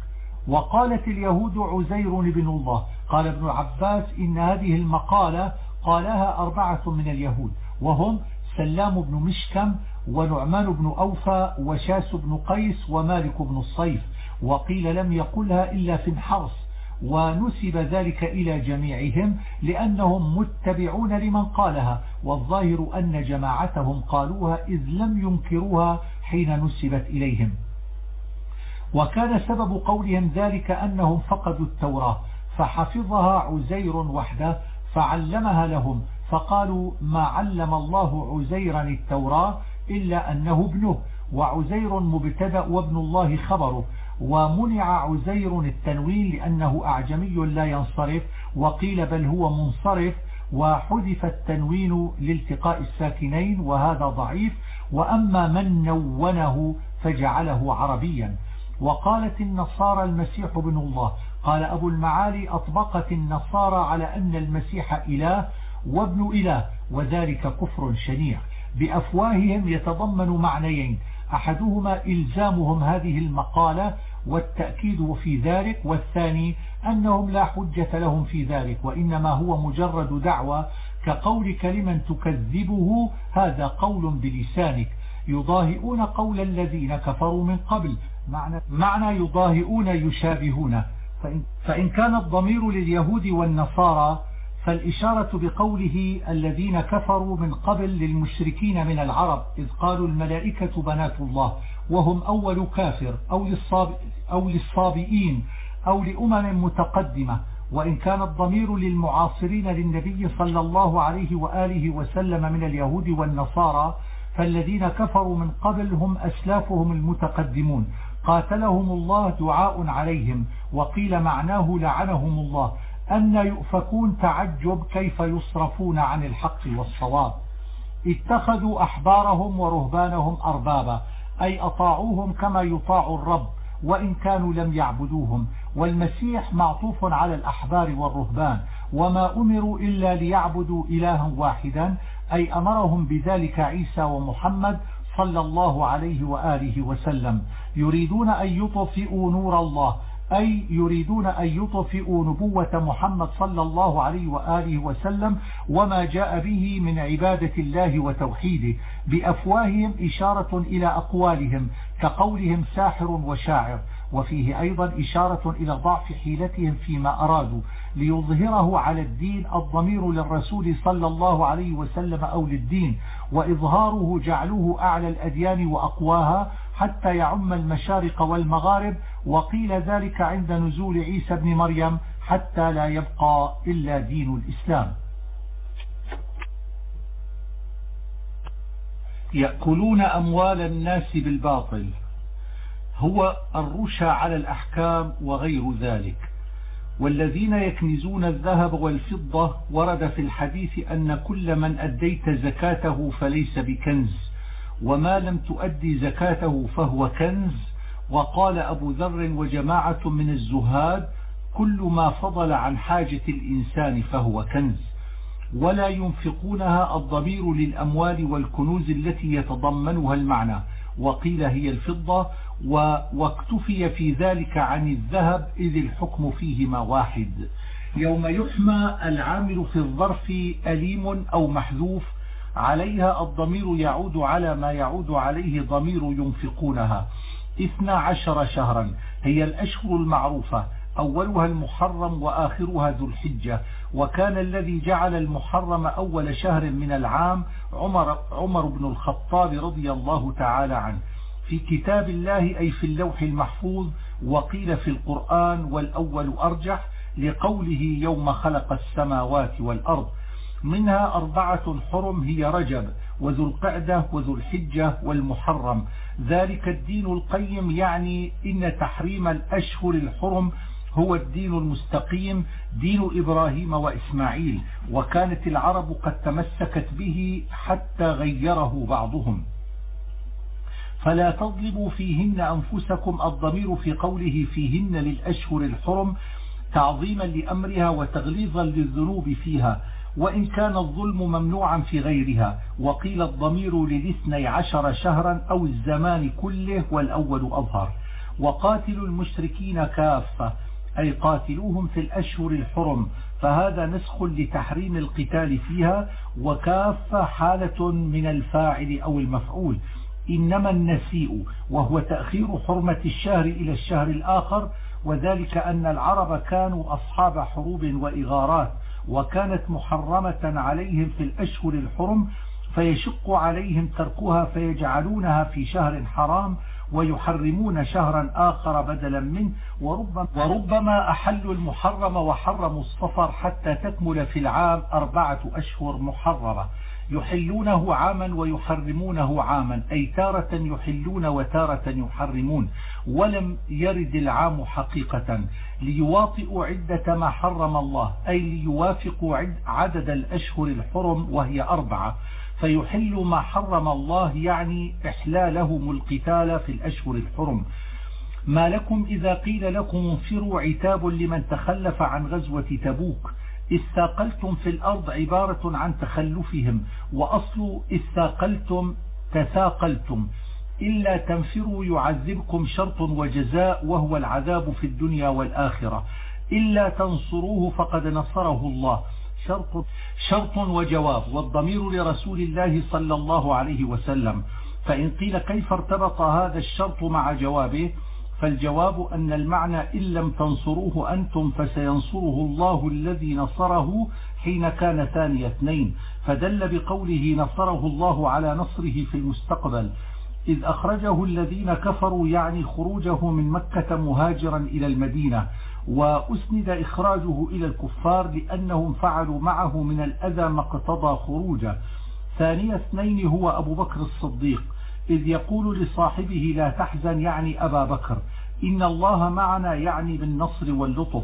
وقالت اليهود عزير بن الله. قال ابن عباس إن هذه المقالة قالها 4 من اليهود، وهم سلام بن مشكم ونعمان بن أوفى وشاس بن قيس ومالك بن الصيف، وقيل لم يقلها إلا في الحرس، ونسب ذلك إلى جميعهم لأنهم متبعون لمن قالها، والظاهر أن جماعتهم قالوها إذ لم ينكروها حين نسبت إليهم. وكان سبب قولهم ذلك أنهم فقدوا التوراة فحفظها عزير وحده فعلمها لهم، فقالوا ما علم الله عزيرا التوراة إلا أنه ابنه، وعزير مبتدأ وابن الله خبره. ومنع عزير التنوين لأنه أعجمي لا ينصرف، وقيل بل هو منصرف، وحذف التنوين لالتقاء الساكنين وهذا ضعيف. وأما من نونه فجعله عربيا. وقالت النصارى المسيح ابن الله. قال أبو المعالي أطبقت النصارى على أن المسيح إله وابن إله، وذلك كفر شنيع. بأفواههم يتضمن معنيين، أحدهما إلزامهم هذه المقالة والتأكيد في ذلك، والثاني أنهم لا حجة لهم في ذلك، وإنما هو مجرد دعوة كقولك لمن تكذبه هذا قول بلسانك، يضاهئون قول الذين كفروا من قبل. معنى يضاهئون يشابهون. فإن كان الضمير لليهود والنصارى فالإشارة بقوله الذين كفروا من قبل للمشركين من العرب إذ قالوا الملائكة بنات الله وهم أول كافر، أو للصابئين أو لأمم متقدمة. وإن كان الضمير للمعاصرين للنبي صلى الله عليه وآله وسلم من اليهود والنصارى، فالذين كفروا من قبل هم أسلافهم المتقدمون قاتلهم الله دعاء عليهم، وقيل معناه لعنهم الله. أن يؤفكون تعجب كيف يصرفون عن الحق والصواب. اتخذوا أحبارهم ورهبانهم أربابا، أي أطاعوهم كما يطاع الرب وإن كانوا لم يعبدوهم. والمسيح معطوف على الأحبار والرهبان، وما أمروا إلا ليعبدوا إلها واحدا، أي أمرهم بذلك عيسى ومحمد صلى الله عليه وآله وسلم. يريدون أن يطفئوا نور الله، أي يريدون أن يطفئوا نبوة محمد صلى الله عليه وآله وسلم وما جاء به من عبادة الله وتوحيده بأفواههم، إشارة إلى أقوالهم كقولهم ساحر وشاعر. وفيه أيضا إشارة إلى ضعف حيلتهم فيما أرادوا ليظهره على الدين، الضمير للرسول صلى الله عليه وسلم أو للدين، وإظهاره جعلوه أعلى الأديان وأقواها حتى يعم المشارق والمغارب. وقيل ذلك عند نزول عيسى بن مريم حتى لا يبقى إلا دين الإسلام. يأكلون أموال الناس بالباطل، هو الرشا على الأحكام وغير ذلك. والذين يكنزون الذهب والفضة، ورد في الحديث أن كل من أديت زكاته فليس بكنز، وما لم تؤدي زكاته فهو كنز. وقال أبو ذر وجماعة من الزهاد: كل ما فضل عن حاجة الإنسان فهو كنز. ولا ينفقونها، الضمير للأموال والكنوز التي يتضمنها المعنى، وقيل هي الفضة، واكتفي في ذلك عن الذهب إذ الحكم فيهما واحد. يوم يحمى العامل في الظرف أليم أو محذوف عليها، الضمير يعود على ما يعود عليه ضمير ينفقونها. 12 شهرا هي الأشهر المعروفة، أولها المحرم وآخرها ذو الحجة. وكان الذي جعل المحرم أول شهر من العام عمر بن الخطاب رضي الله تعالى عنه في كتاب الله، أي في اللوح المحفوظ. وقيل في القرآن والأول أرجح لقوله يوم خلق السماوات والأرض. منها 4 حرم هي رجب وذو القعدة وذو الحجة والمحرم. ذلك الدين القيم، يعني إن تحريم الأشهر الحرم هو الدين المستقيم، دين إبراهيم وإسماعيل، وكانت العرب قد تمسكت به حتى غيره بعضهم. فلا تظلموا فيهن أنفسكم، الضمير في قوله فيهن للأشهر الحرم تعظيما لأمرها وتغليظا للذنوب فيها، وإن كان الظلم ممنوعا في غيرها. وقيل الضمير ل12 شهرا أو الزمان كله، والأول أظهر. وقاتلوا المشركين كافة، أي قاتلوهم في الأشهر الحرم، فهذا نسخ لتحريم القتال فيها، وكافة حالة من الفاعل أو المفعول. إنما النسيء وهو تأخير حرمة الشهر إلى الشهر الآخر، وذلك أن العرب كانوا أصحاب حروب وإغارات، وكانت محرمة عليهم في الأشهر الحرم، فيشق عليهم تركها فيجعلونها في شهر حرام ويحرمون شهرا آخر بدلا منه. وربما أحلوا المحرم وحرموا الصفر حتى تكمل في العام 4 أشهر محرمة، يحلونه عاما ويحرمونه عاما، أي تارة يحلون وتارة يحرمون، ولم يرد العام حقيقة، ليواطئوا عدة ما حرم الله، أي ليوافقوا عدد الأشهر الحرم وهي 4، فيحل ما حرم الله، يعني إحلالهم القتال في الأشهر الحرم. ما لكم إذا قيل لكم انفروا عتاب لمن تخلف عن غزوة تبوك. استاقلتم في الأرض عبارة عن تخلفهم، وأصل استاقلتم تثاقلتم. إلا تنفروا يعذبكم شرط وجزاء، وهو العذاب في الدنيا والآخرة. إلا تنصروه فقد نصره الله، شرط وجواب، والضمير لرسول الله صلى الله عليه وسلم. فإن قيل كيف ارتبط هذا الشرط مع جوابه، فالجواب أن المعنى إن لم تنصروه أنتم فسينصره الله الذي نصره حين كان ثاني 2، فدل بقوله نصره الله على نصره في المستقبل. إذ أخرجه الذين كفروا يعني خروجه من مكة مهاجرا إلى المدينة، وأسند إخراجه إلى الكفار لأنهم فعلوا معه من الأذى ما اقتضى خروجه. ثاني اثنين هو أبو بكر الصديق، إذ يقول لصاحبه لا تحزن يعني أبا بكر، إن الله معنا يعني بالنصر واللطف،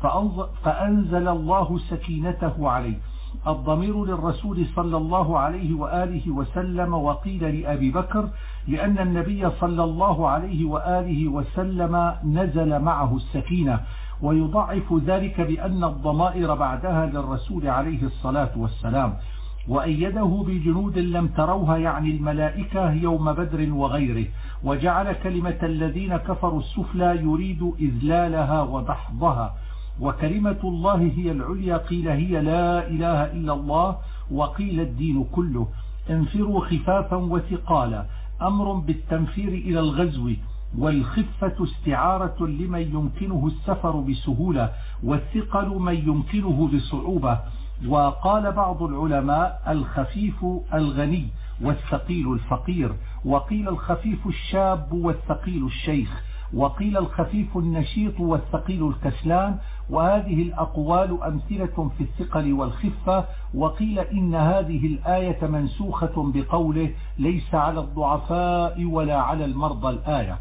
فأنزل الله سكينته عليه. الضمير للرسول صلى الله عليه وآله وسلم، وقيل لأبي بكر لأن النبي صلى الله عليه وآله وسلم نزل معه السكينة، ويضعف ذلك بأن الضمائر بعدها للرسول عليه الصلاة والسلام. وأيده بجنود لم تروها يعني الملائكة يوم بدر وغيره، وجعل كلمة الذين كفروا السفلى يريد إذلالها ودحضها، وكلمة الله هي العليا، قيل هي لا إله إلا الله، وقيل الدين كله. انفروا خفافا وثقالا، أمر بالتنفير إلى الغزو، والخفة استعارة لمن يمكنه السفر بسهولة، والثقل من يمكنه بصعوبة. وقال بعض العلماء الخفيف الغني والثقيل الفقير، وقيل الخفيف الشاب والثقيل الشيخ، وقيل الخفيف النشيط والثقيل الكسلان. وهذه الأقوال أمثلة في الثقل والخفة. وقيل إن هذه الآية منسوخة بقوله ليس على الضعفاء ولا على المرضى الآية.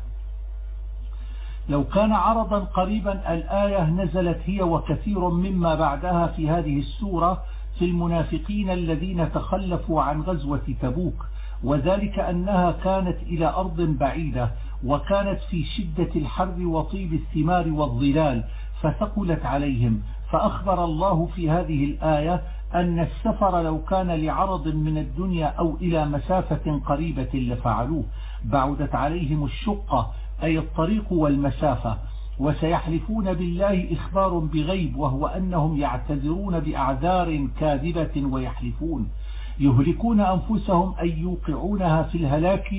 لو كان عرضا قريبا الآية نزلت هي وكثير مما بعدها في هذه السورة في المنافقين الذين تخلفوا عن غزوة تبوك، وذلك أنها كانت إلى أرض بعيدة، وكانت في شدة الحر وطيب الثمار والظلال، فثقلت عليهم. فأخبر الله في هذه الآية أن السفر لو كان لعرض من الدنيا أو إلى مسافة قريبة لفعلوه، بعدت عليهم الشقة أي الطريق والمسافة. وسيحلفون بالله إخبار بغيب، وهو أنهم يعتذرون بأعذار كاذبة ويحلفون، يهلكون أنفسهم أي يوقعونها في الهلاك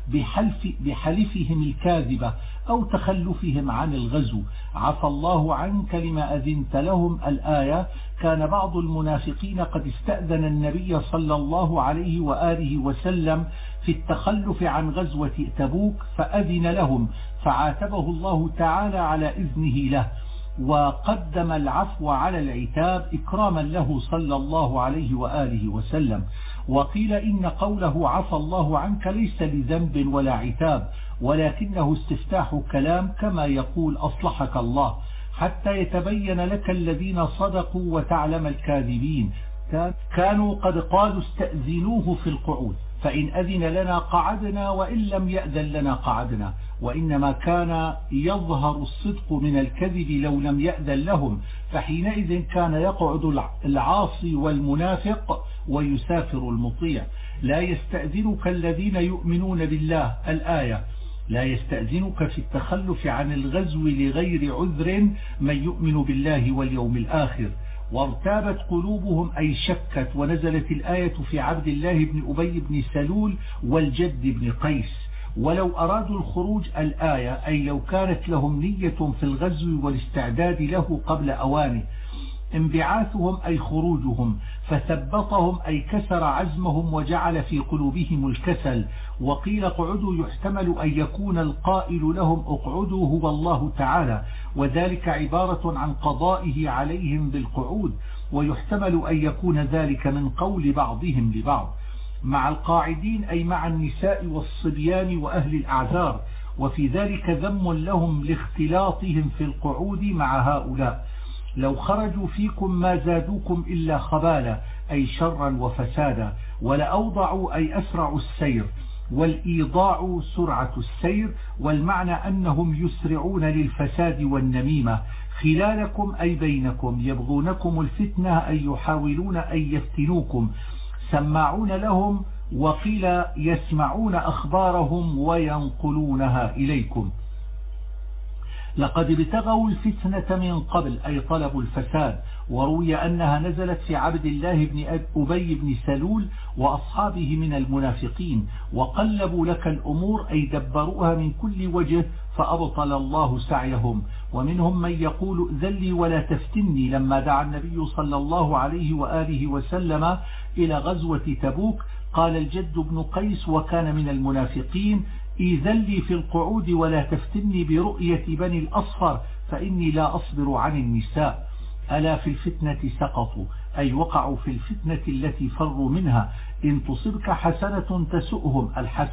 بحلفهم الكاذبة أو تخلفهم عن الغزو. عفى الله عنك لما أذنت لهم الآية. كان بعض المنافقين قد استأذن النبي صلى الله عليه وآله وسلم في التخلف عن غزوة تبوك فأذن لهم، فعاتبه الله تعالى على إذنه له، وقدم العفو على العتاب إكراما له صلى الله عليه وآله وسلم. وقيل إن قوله عفى الله عنك ليس لذنب ولا عتاب، ولكنه استفتاح كلام كما يقول أصلحك الله، حتى يتبين لك الذين صدقوا وتعلم الكاذبين. كانوا قد قالوا استأذنوه في القعود، فإن أذن لنا قعدنا وإن لم يأذن لنا قعدنا. وإنما كان يظهر الصدق من الكذب لو لم يأذن لهم، فحينئذ كان يقعد العاصي والمنافق ويسافر المطيع. لا يستأذنك الذين يؤمنون بالله الآية. لا يستأذنك في التخلف عن الغزو لغير عذر من يؤمن بالله واليوم الآخر. وارتابت قلوبهم أي شكت، ونزلت الآية في عبد الله بن أبي بن سلول والجد بن قيس. ولو أرادوا الخروج الآية أي لو كانت لهم نية في الغزو والاستعداد له قبل أوانه. انبعاثهم أي خروجهم، فثبطهم أي كسر عزمهم وجعل في قلوبهم الكسل. وقيل اقعدوا يحتمل أن يكون القائل لهم اقعدوا هو الله تعالى، وذلك عبارة عن قضائه عليهم بالقعود، ويحتمل أن يكون ذلك من قول بعضهم لبعض. مع القاعدين أي مع النساء والصبيان وأهل الأعذار، وفي ذلك ذم لهم لاختلاطهم في القعود مع هؤلاء. لو خرجوا فيكم ما زادوكم إلا خبالا أي شرا وفسادا، ولأوضعوا أي أسرعوا السير، والإيضاع سرعة السير، والمعنى أنهم يسرعون للفساد والنميمة. خلالكم أي بينكم، يبغونكم الفتنة أي يحاولون أن يفتنوكم، سماعون لهم، وقيل يسمعون أخبارهم وينقلونها إليكم. لقد ابتغوا الفتنة من قبل أي طلبوا الفساد. وروي أنها نزلت في عبد الله بن أبي بن سلول وأصحابه من المنافقين، وقلبوا لك الأمور أي دبروها من كل وجه فأبطل الله سعيهم. ومنهم من يقول ذلي ولا تفتني لما دعا النبي صلى الله عليه وآله وسلم إلى غزوة تبوك، قال الجد بن قيس وكان من المنافقين إذلي في القعود ولا تفتني برؤية بني الأصفر فإني لا أصبر عن النساء. ألا في الفتنة سقطوا أي وقعوا في الفتنة التي فروا منها. إن تصبك حسنة تسؤهم،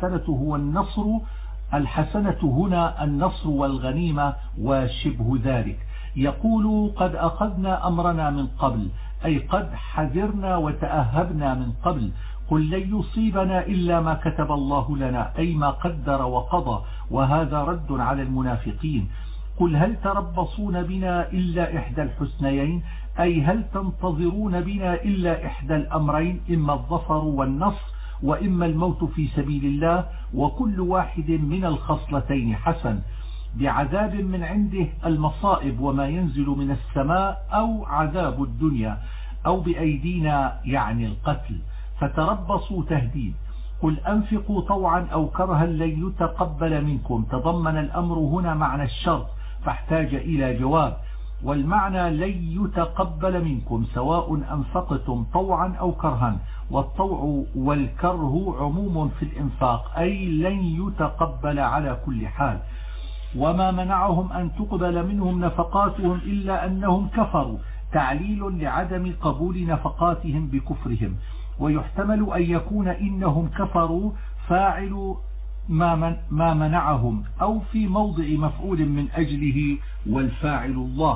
الحسنة هنا النصر والغنيمة وشبه ذلك. يقول قد أخذنا أمرنا من قبل أي قد حذرنا وتأهبنا من قبل. قل لن يصيبنا إلا ما كتب الله لنا أي ما قدر وقضى، وهذا رد على المنافقين. قل هل تربصون بنا إلا إحدى الحسنيين أي هل تنتظرون بنا إلا إحدى الأمرين، إما الظفر والنصر وإما الموت في سبيل الله، وكل واحد من الخصلتين حسن. بعذاب من عنده المصائب وما ينزل من السماء أو عذاب الدنيا، أو بأيدينا يعني القتل. فتربصوا تهديد. قل أنفقوا طوعا أو كرها لن يتقبل منكم. تضمن الأمر هنا معنى الشرط فاحتاج إلى جواب، والمعنى لن يتقبل منكم سواء أنفقتم طوعا أو كرها. والطوع والكره عموم في الإنفاق أي لن يتقبل على كل حال. وما منعهم أن تقبل منهم نفقاتهم إلا أنهم كفروا، تعليل لعدم قبول نفقاتهم بكفرهم. ويحتمل أن يكون إنهم كفروا فاعل ما منعهم، أو في موضع مفعول من أجله والفاعل الله.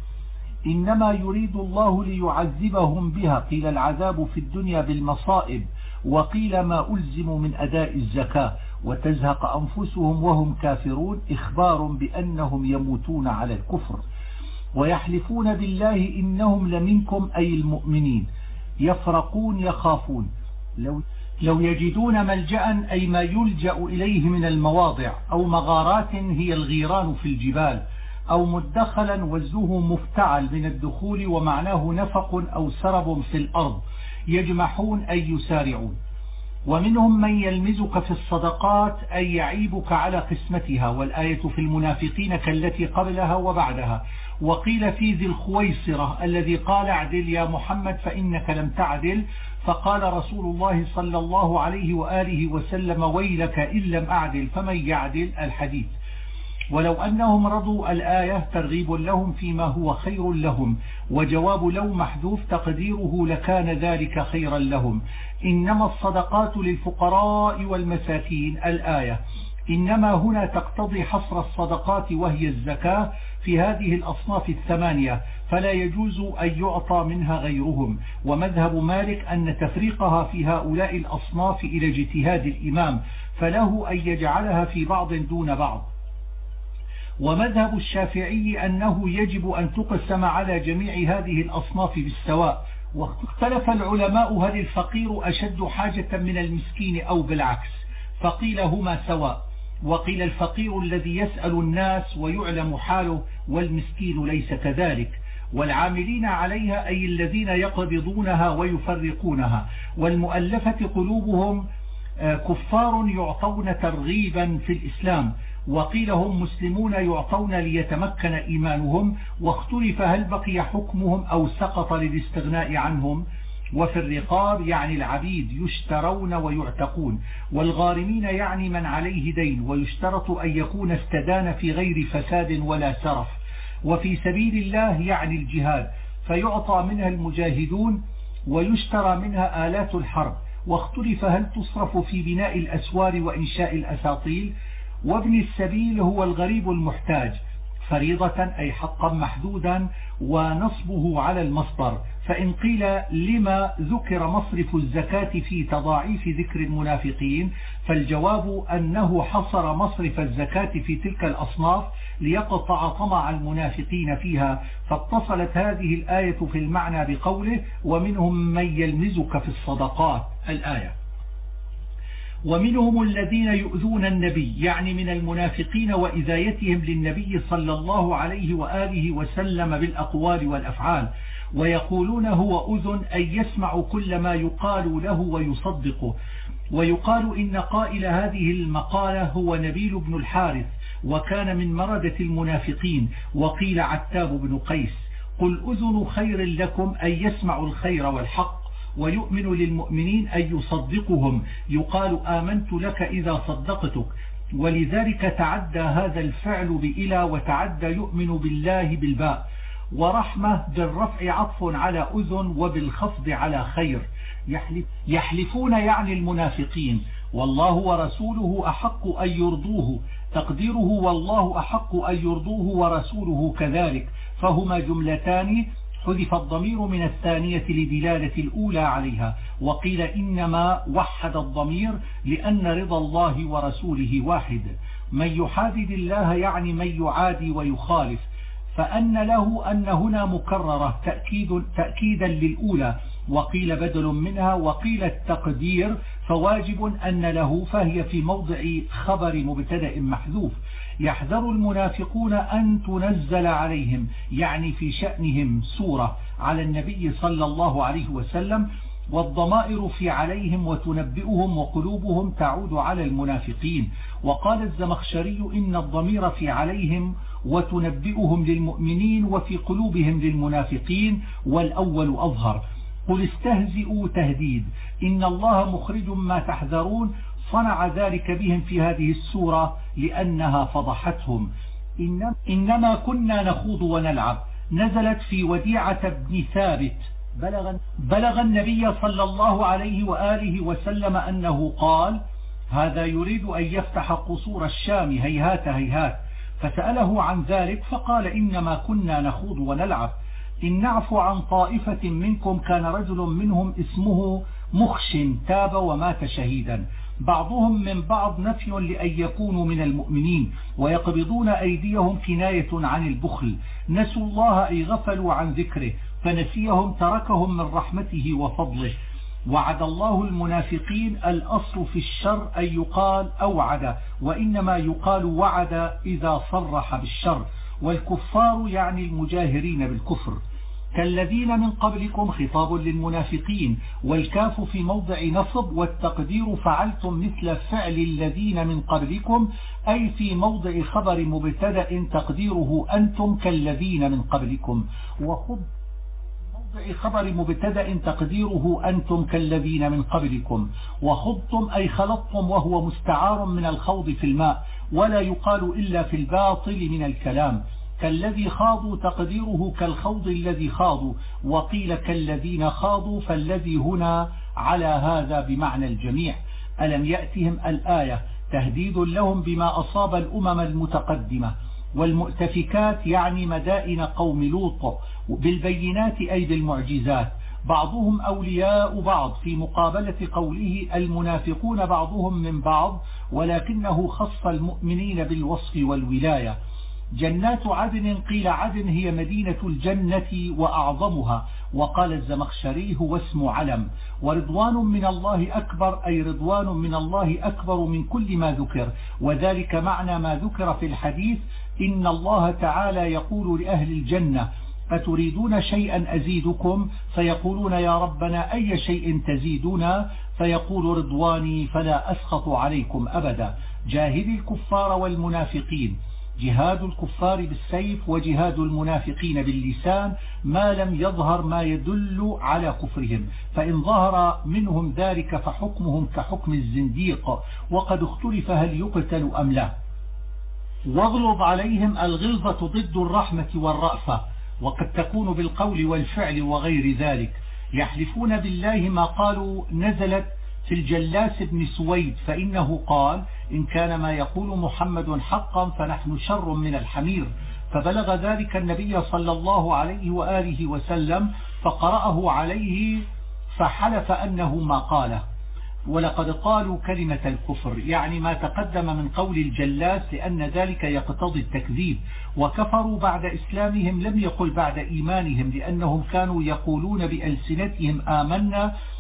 إنما يريد الله ليعذبهم بها، قيل العذاب في الدنيا بالمصائب، وقيل ما ألزموا من أداء الزكاة، وتزهق أنفسهم وهم كافرون، إخبار بأنهم يموتون على الكفر. ويحلفون بالله إنهم لمنكم أي المؤمنين، يفرقون يخافون لو يجدون ملجأ أي ما يلجأ إليه من المواضع، أو مغارات هي الغيران في الجبال، أو مدخلا وزه مفتعل من الدخول ومعناه نفق أو سرب في الأرض، يجمحون أي يسارعون. ومنهم من يلمزك في الصدقات أي يعيبك على قسمتها، والآية في المنافقين كالتي قبلها وبعدها. وقيل في ذي الخويصرة الذي قال اعدل يا محمد فإنك لم تعدل، فقال رسول الله صلى الله عليه وآله وسلم ويلك إن لم أعدل فمن يعدل الحديث. ولو أنهم رضوا الآية ترغيب لهم فيما هو خير لهم، وجواب لو محذوف تقديره لكان ذلك خيرا لهم. إنما الصدقات للفقراء والمساكين الآية. إنما هنا تقتضي حصر الصدقات وهي الزكاة في هذه الأصناف الثمانية، فلا يجوز أن يعطى منها غيرهم. ومذهب مالك أن تفريقها في هؤلاء الأصناف إلى اجتهاد الإمام، فله أن يجعلها في بعض دون بعض. ومذهب الشافعي أنه يجب أن تقسم على جميع هذه الأصناف بالسواء. واختلف العلماء هل الفقير أشد حاجة من المسكين أو بالعكس، فقيل هما سواء. وقيل الفقير الذي يسأل الناس ويعلم حاله، والمسكين ليس كذلك. والعاملين عليها أي الذين يقبضونها ويفرقونها. والمؤلفة قلوبهم كفار يعطون ترغيبا في الإسلام، وقيل هم مسلمون يعطون ليتمكن إيمانهم. واختلف هل بقي حكمهم أو سقط للاستغناء عنهم. وفي الرقاب يعني العبيد يشترون ويعتقون. والغارمين يعني من عليه دين، ويشترط أن يكون استدان في غير فساد ولا سرف. وفي سبيل الله يعني الجهاد، فيعطى منها المجاهدون ويشترى منها آلات الحرب. واختلف هل تصرف في بناء الأسوار وإنشاء الأساطيل. وابن السبيل هو الغريب المحتاج، فريضة أي حقا محدودا، ونصبه على المصدر. فإن قيل لما ذكر مصرف الزكاة في تضاعيف ذكر المنافقين، فالجواب أنه حصر مصرف الزكاة في تلك الأصناف ليقطع طمع المنافقين فيها. فاتصلت هذه الآية في المعنى بقوله ومنهم من يلمزك في الصدقات الآية. ومنهم الذين يؤذون النبي، يعني من المنافقين وإذايتهم للنبي صلى الله عليه وآله وسلم بالأقوال والأفعال، ويقولون هو أذن أي يسمع كل ما يقال له ويصدقه. ويقال إن قائل هذه المقالة هو نبيل بن الحارث، وكان من مردة المنافقين، وقيل عتاب بن قيس. قل أذن خير لكم أي يسمع الخير والحق، ويؤمن للمؤمنين أي يصدقهم، يقال آمنت لك إذا صدقتك، ولذلك تعدى هذا الفعل بإلى، وتعدى يؤمن بالله بالباء. ورحمة بالرفع عطف على أذن، وبالخفض على خير. يحلفون يعني المنافقين، والله ورسوله أحق أن يرضوه، تقديره والله أحق أن يرضوه ورسوله كذلك، فهما جملتان حذف الضمير من الثانية لدلالة الأولى عليها. وقيل إنما وحد الضمير لأن رضا الله ورسوله واحد. من يحادد الله يعني من يعادي ويخالف، فأن له أن هنا مكررة تأكيدا للأولى، وقيل بدل منها، وقيل التقدير فواجب أن له، فهي في موضع خبر مبتدأ محذوف. يحذر المنافقون أن تنزل عليهم، يعني في شأنهم سورة على النبي صلى الله عليه وسلم، والضمائر في عليهم وتنبئهم، وقلوبهم تعود على المنافقين. وقال الزمخشري إن الضمير في عليهم وتنبئهم للمؤمنين، وفي قلوبهم للمنافقين، والأول أظهر. قل استهزئوا تهديد، إن الله مخرج ما تحذرون، صنع ذلك بهم في هذه السورة لأنها فضحتهم. إنما كنا نخوض ونلعب نزلت في وديعة بن ثابت، بلغ النبي صلى الله عليه وآله وسلم أنه قال: هذا يريد أن يفتح قصور الشام، هيهات هيهات. فسأله عن ذلك فقال: إنما كنا نخوض ونلعب. إن نعفو عن طائفة منكم كان رجل منهم اسمه مخش تاب ومات شهيدا، بعضهم من بعض نفي لأن يكونوا من المؤمنين، ويقبضون أيديهم كناية عن البخل، نسوا الله أي غفلوا عن ذكره فنسيهم تركهم من رحمته وفضله. وعد الله المنافقين، الأصل في الشر أن يقال أوعد، وإنما يقال وعد إذا صرح بالشر. والكفار يعني المجاهرين بالكفر. كالذين من قبلكم خطاب للمنافقين، والكاف في موضع نصب، والتقدير فعلتم مثل فعل الذين من قبلكم، أي في موضع خبر مبتدأ تقديره أنتم كالذين من قبلكم، خبر مبتدأ تقديره أنتم كالذين من قبلكم. وخضتم أي خلطتم، وهو مستعار من الخوض في الماء، ولا يقال إلا في الباطل من الكلام. كالذي خاضوا تقديره كالخوض الذي خاضوا، وقيل كالذين خاضوا، فالذي هنا على هذا بمعنى الجميع. ألم يأتهم الآية تهديد لهم بما أصاب الأمم المتقدمة. والمؤتفكات يعني مدائن قوم لوط، بالبينات أي بالمعجزات. بعضهم أولياء بعض، في مقابلة قوله المنافقون بعضهم من بعض، ولكنه خص المؤمنين بالوصف والولاية. جنات عدن، قيل عدن هي مدينة الجنة وأعظمها، وقال الزمخشري هو اسم علم. ورضوان من الله أكبر، أي رضوان من الله أكبر من كل ما ذكر، وذلك معنى ما ذكر في الحديث: إن الله تعالى يقول لأهل الجنة: أتريدون شيئا أزيدكم؟ فيقولون: يا ربنا أي شيء تزيدنا؟ فيقول: رضواني فلا أسخط عليكم أبدا. جاهد الكفار والمنافقين، جهاد الكفار بالسيف، وجهاد المنافقين باللسان، ما لم يظهر ما يدل على كفرهم، فإن ظهر منهم ذلك فحكمهم كحكم الزنديق، وقد اختلف هل يقتل أم لا. واغلظ عليهم، الغلظة ضد الرحمة والرأفة، وقد تكون بالقول والفعل وغير ذلك. يحلفون بالله ما قالوا نزلت في الجلاس بن سويد، فإنه قال: إن كان ما يقول محمد حقا فنحن شر من الحمير. فبلغ ذلك النبي صلى الله عليه وآله وسلم فقرأه عليه فحلف أنه ما قاله. ولقد قالوا كلمة الكفر، يعني ما تقدم من قول الجلاس، لأن ذلك يقتضي التكذيب. وكفروا بعد إسلامهم، لم يقل بعد إيمانهم، لأنهم كانوا يقولون بألسنتهم آمنا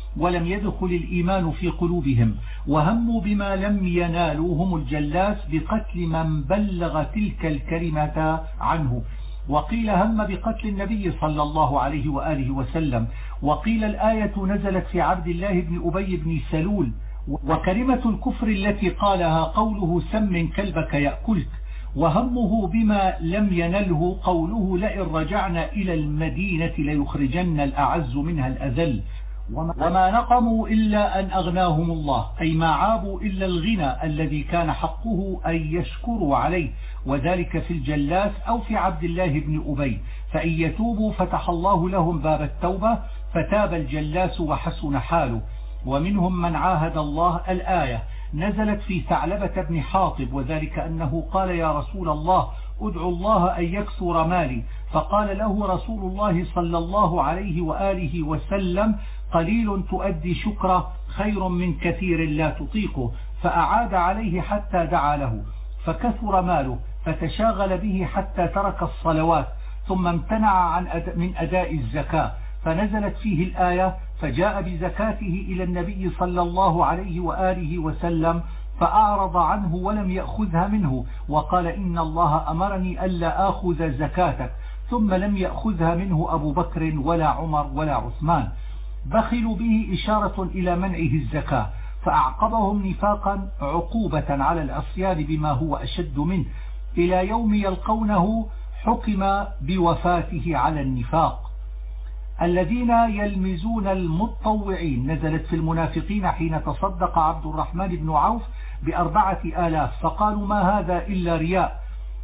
ولم يدخل الإيمان في قلوبهم، وهموا بما لم ينالوهم الجلاس بقتل من بلغ تلك الكلمة عنه. وقيل هم بقتل النبي صلى الله عليه وآله وسلم. وقيل الآية نزلت في عبد الله بن أبي بن سلول. وكلمة الكفر التي قالها قوله سم كلبك يأكلك. وهمه بما لم ينله قوله لئن رجعنا إلى المدينة ليخرجن الأعز منها الأذل. وما نقموا إلا أن أغناهم الله، أي ما عابوا إلا الغنى الذي كان حقه أن يشكروا عليه، وذلك في الجلاس أو في عبد الله بن أبي. فإن يتوبوا فتح الله لهم باب التوبة، فتاب الجلاس وحسن حاله. ومنهم من عاهد الله. الآية نزلت في ثعلبة بن حاطب، وذلك أنه قال يا رسول الله ادعو الله أن يكثر مالي، فقال له رسول الله صلى الله عليه وآله وسلم قليل تؤدي شكره خير من كثير لا تطيقه، فأعاد عليه حتى دعا له فكثر ماله، فتشاغل به حتى ترك الصلوات، ثم امتنع من أداء الزكاة، فنزلت فيه الآية فجاء بزكاته إلى النبي صلى الله عليه وآله وسلم فأعرض عنه ولم يأخذها منه، وقال إن الله أمرني ألا آخذ زكاتك، ثم لم يأخذها منه أبو بكر ولا عمر ولا عثمان. بخلوا به إشارة إلى منعه الزكاة، فأعقبهم نفاقا عقوبة على العصيان بما هو أشد منه إلى يوم يلقونه، حكم بوفاته على النفاق. الذين يلمزون المتطوعين نزلت في المنافقين حين تصدق عبد الرحمن بن عوف ب4,000 فقالوا ما هذا إلا رياء.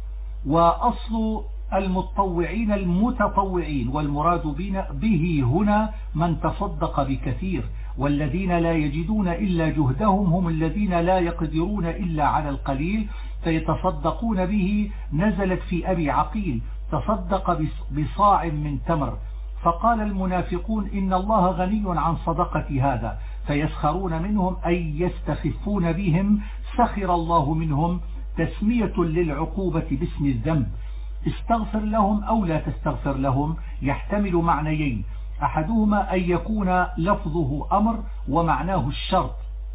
وأصل المتطوعين المتطوعين، والمراد به هنا من تصدق بكثير، والذين لا يجدون إلا جهدهم هم الذين لا يقدرون إلا على القليل فيتصدقون به. نزلت في أبي عقيل تصدق بصاع من تمر، فقال المنافقون إن الله غني عن صدقة هذا، فيسخرون منهم أي يستخفون بهم، سخر الله منهم، تسمية للعقوبة باسم الذنب. استغفر لهم أو لا تستغفر لهم يحتمل معنيين، أحدهما أن يكون لفظه أمر ومعناه الشرط،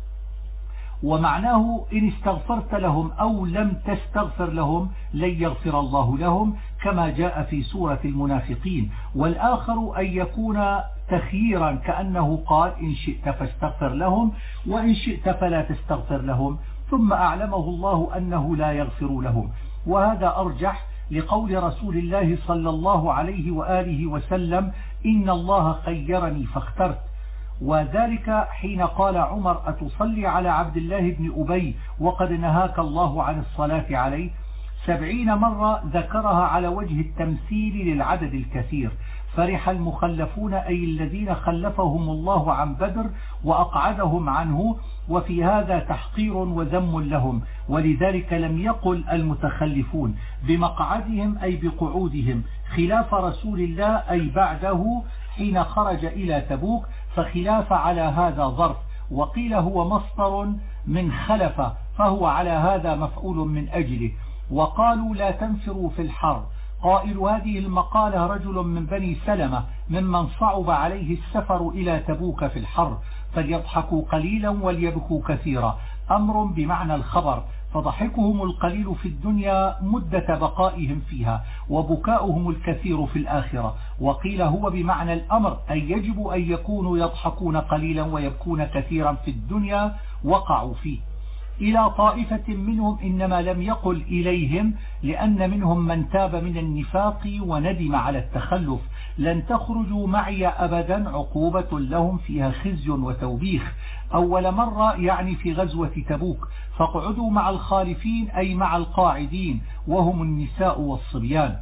ومعناه إن استغفرت لهم أو لم تستغفر لهم لن يغفر الله لهم، كما جاء في سورة المنافقين. والآخر أن يكون تخييرا، كأنه قال إن شئت فاستغفر لهم وإن شئت فلا تستغفر لهم، ثم أعلمه الله أنه لا يغفر لهم. وهذا أرجح لقول رسول الله صلى الله عليه وآله وسلم إن الله خيرني فاخترت، وذلك حين قال عمر أتصلي على عبد الله بن أبي وقد نهاك الله عن الصلاة عليه 70 مرة، ذكرها على وجه التمثيل للعدد الكثير. فرح المخلفون أي الذين خلفهم الله عن بدر وأقعدهم عنه، وفي هذا تحقير وذم لهم، ولذلك لم يقل المتخلفون بمقعدهم أي بقعودهم، خلاف رسول الله أي بعده حين خرج إلى تبوك، فخلاف على هذا ظرف. وقيل هو مصدر من خلف، فهو على هذا مفعول من أجله. وقالوا لا تنفروا في الحر. قائل هذه المقالة رجل من بني سلمة ممن صعب عليه السفر إلى تبوك في الحر، فليضحكوا قليلا وليبكوا كثيرا، أمر بمعنى الخبر، فضحكهم القليل في الدنيا مدة بقائهم فيها، وبكاؤهم الكثير في الآخرة. وقيل هو بمعنى الأمر، أي يجب أن يكونوا يضحكون قليلا ويبكون كثيرا في الدنيا وقعوا فيه. إلى طائفة منهم إنما لم يقل إليهم، لأن منهم من تاب من النفاق وندم على التخلف. لن تخرجوا معي أبدا عقوبة لهم فيها خزي وتوبيخ. أول مرة يعني في غزوة تبوك، فاقعدوا مع الخالفين أي مع القاعدين، وهم النساء والصبيان.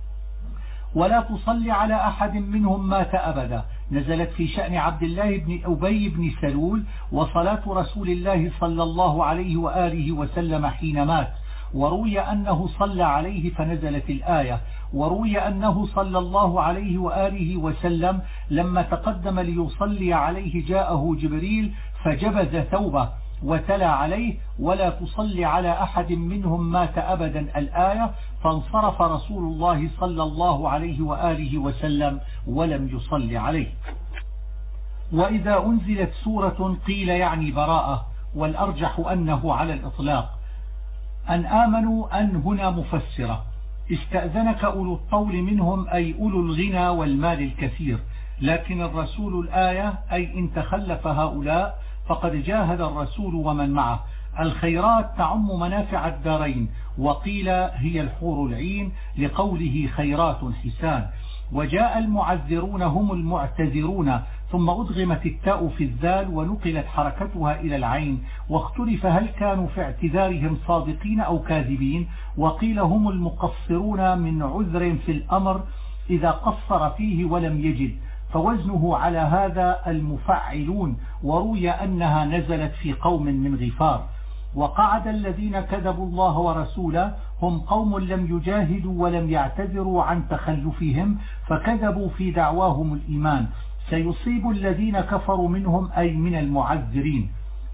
ولا تصلي على أحد منهم مات أبدا، نزلت في شأن عبد الله بن أبي بن سلول، وصلاة رسول الله صلى الله عليه وآله وسلم حين مات. وروي أنه صلى عليه فنزلت الآية. وروي أنه صلى الله عليه وآله وسلم لما تقدم ليصلي عليه جاءه جبريل فجبز ثوبه وتلا عليه ولا تصلي على أحد منهم مات أبدا الآية، فانصرف رسول الله صلى الله عليه وآله وسلم ولم يصلي عليه. وإذا أنزلت سورة قيل يعني براءة، والأرجح أنه على الإطلاق. أن آمنوا أن هنا مفسرة. استأذنك أولو الطول منهم أي أولو الغنى والمال الكثير، لكن الرسول الآية أي إن تخلف هؤلاء فقد جاهد الرسول ومن معه. الخيرات تعم منافع الدارين، وقيل هي الحور العين لقوله خيرات حسان. وجاء المعذرون هم المعتذرون، ثم أدغمت التاء في الذال ونقلت حركتها إلى العين، واختلف هل كانوا في اعتذارهم صادقين أو كاذبين. وقيل هم المقصرون من عذر في الأمر إذا قصر فيه ولم يجد، فوزنه على هذا المفعلون. وروي أنها نزلت في قوم من غفار. وقعد الذين كذبوا الله ورسوله هم قوم لم يجاهدوا ولم يعتذروا عن تخلفهم، فكذبوا في دعواهم الإيمان. سيصيب الذين كفروا منهم أي من المعذرين.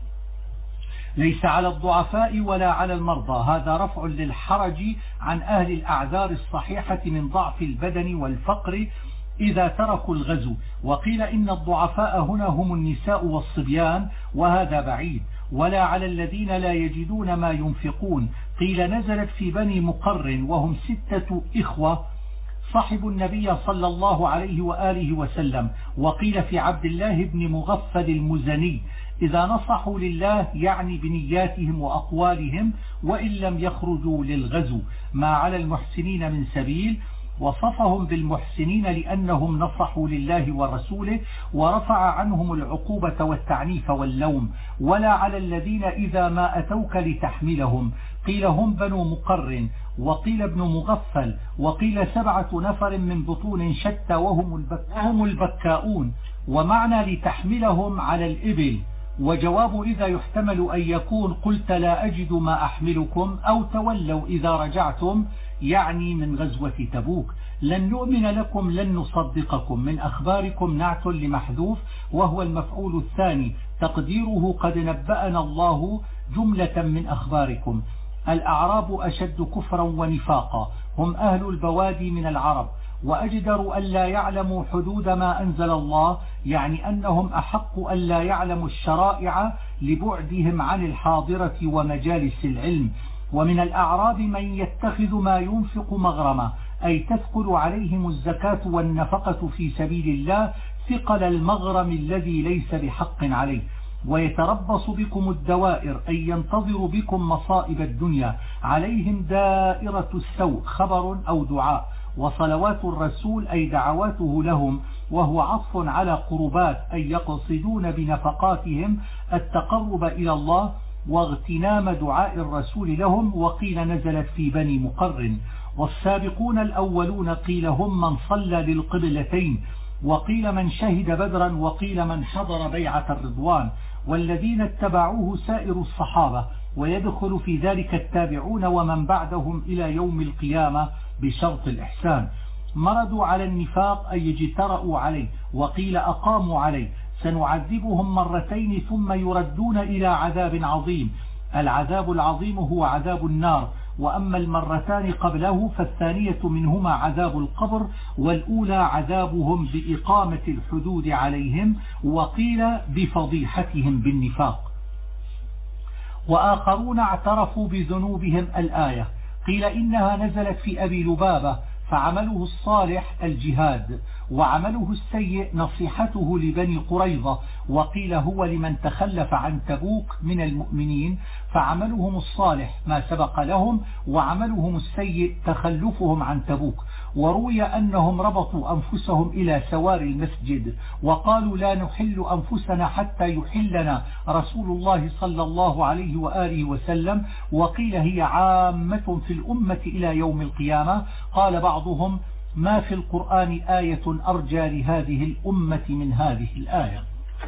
ليس على الضعفاء ولا على المرضى، هذا رفع للحرج عن أهل الأعذار الصحيحة من ضعف البدن والفقر إذا تركوا الغزو. وقيل إن الضعفاء هنا هم النساء والصبيان، وهذا بعيد. ولا على الذين لا يجدون ما ينفقون، قيل نزلت في بني مقرن وهم 6 إخوة صحبوا النبي صلى الله عليه وآله وسلم. وقيل في عبد الله بن مغفل المزني إذا نصحوا لله يعني بنياتهم وأقوالهم وإن لم يخرجوا للغزو، ما على المحسنين من سبيل. وصفهم بالمحسنين لأنهم نصحوا لله ورسوله، ورفع عنهم العقوبة والتعنيف واللوم. ولا على الذين إذا ما أتوك لتحملهم، قيل هم بنو مقرن، وقيل ابن مغفل، وقيل 7 نفر من بطون شتى وهم البكاؤون. ومعنى لتحملهم على الإبل. وجواب إذا يحتمل أن يكون قلت لا أجد ما أحملكم، أو تولوا إذا رجعتم يعني من غزوة تبوك. لن نؤمن لكم لن نصدقكم، من أخباركم نعت لمحذوف وهو المفعول الثاني، تقديره قد نبأنا الله جملة من أخباركم. الأعراب أشد كفرا ونفاقا، هم أهل البوادي من العرب، وأجدر أن لا يعلموا حدود ما أنزل الله، يعني أنهم أحق أن لا يعلموا الشرائع لبعدهم عن الحاضرة ومجالس العلم. ومن الأعراب من يتخذ ما ينفق مغرما، أي تثقل عليهم الزكاة والنفقة في سبيل الله ثقل المغرم الذي ليس بحق عليه. ويتربص بكم الدوائر، أي ينتظر بكم مصائب الدنيا، عليهم دائرة السوء خبر أو دعاء. وصلوات الرسول أي دعواته لهم، وهو عطف على قربات، أي يقصدون بنفقاتهم التقرب إلى الله واغتنام دعاء الرسول لهم. وقيل نزلت في بني مقرن. والسابقون الأولون قيل هم من صلى للقبلتين، وقيل من شهد بدرا، وقيل من حضر بيعة الرضوان. والذين اتبعوه سائر الصحابة، ويدخل في ذلك التابعون ومن بعدهم إلى يوم القيامة بشرط الإحسان. مردوا على النفاق أي اجترأوا عليه، وقيل أقاموا عليه. سنعذبهم 2 ثم يردون إلى عذاب عظيم. العذاب العظيم هو عذاب النار، وأما 2 قبله فالثانية منهما عذاب القبر، والأولى عذابهم بإقامة الحدود عليهم، وقيل بفضيحتهم بالنفاق. وآخرون اعترفوا بذنوبهم الآية، قيل إنها نزلت في أبي لبابة، فعمله الصالح الجهاد، وعمله السيء نصيحته لبني قريظة. وقيل هو لمن تخلف عن تبوك من المؤمنين، فعملهم الصالح ما سبق لهم، وعملهم السيء تخلفهم عن تبوك. وروي أنهم ربطوا أنفسهم إلى سوار المسجد، وقالوا لا نحل أنفسنا حتى يحلنا رسول الله صلى الله عليه وآله وسلم. وقيل هي عامة في الأمة إلى يوم القيامة. قال بعضهم ما في القرآن آية أرجى لهذه الأمة من هذه الآية.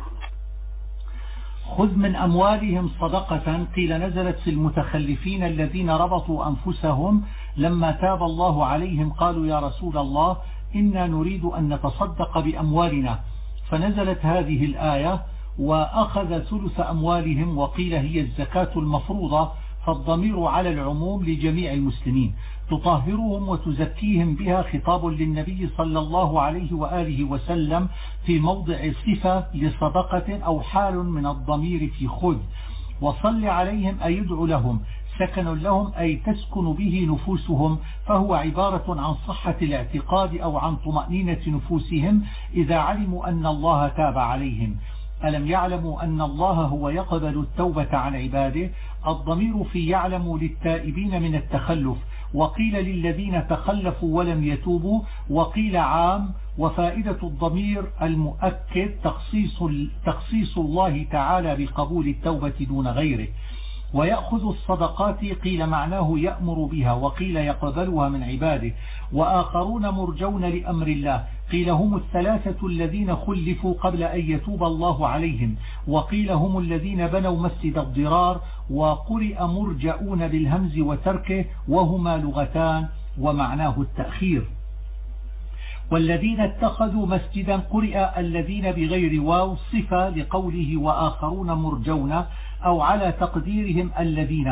خذ من أموالهم صدقة، قيل نزلت في المتخلفين الذين ربطوا أنفسهم لما تاب الله عليهم قالوا يا رسول الله إنا نريد أن نتصدق بأموالنا، فنزلت هذه الآية وأخذ ثلث أموالهم، وقيل هي الزكاة المفروضة، فالضمير على العموم لجميع المسلمين، تطهرهم وتزكيهم بها، خطاب للنبي صلى الله عليه وآله وسلم في موضع صفة لصدقة أو حال من الضمير في خذ. وصل عليهم أي يدعو لهم، سكن لهم أي تسكن به نفوسهم، فهو عبارة عن صحة الاعتقاد أو عن طمأنينة نفوسهم إذا علموا أن الله تاب عليهم. ألم يعلموا أن الله هو يقبل التوبة عن عباده؟ الضمير في يعلم للتائبين من التخلف، وقيل للذين تخلفوا ولم يتوبوا، وقيل عام. وفائدة الضمير المؤكد تخصيص الله تعالى بقبول التوبة دون غيره. ويأخذ الصدقات قيل معناه يأمر بها، وقيل يقبلها من عباده. وآخرون مرجون لأمر الله، قيل هم الثلاثة الذين خلفوا قبل أن يتوب الله عليهم، وقيل هم الذين بنوا مسجد الضرار، وقرئ مرجؤون بالهمز وتركه، وهما لغتان ومعناه التأخير. والذين اتخذوا مسجدا قرئ الذين بغير واو صفة لقوله وآخرون مرجون، أو على تقديرهم الذين.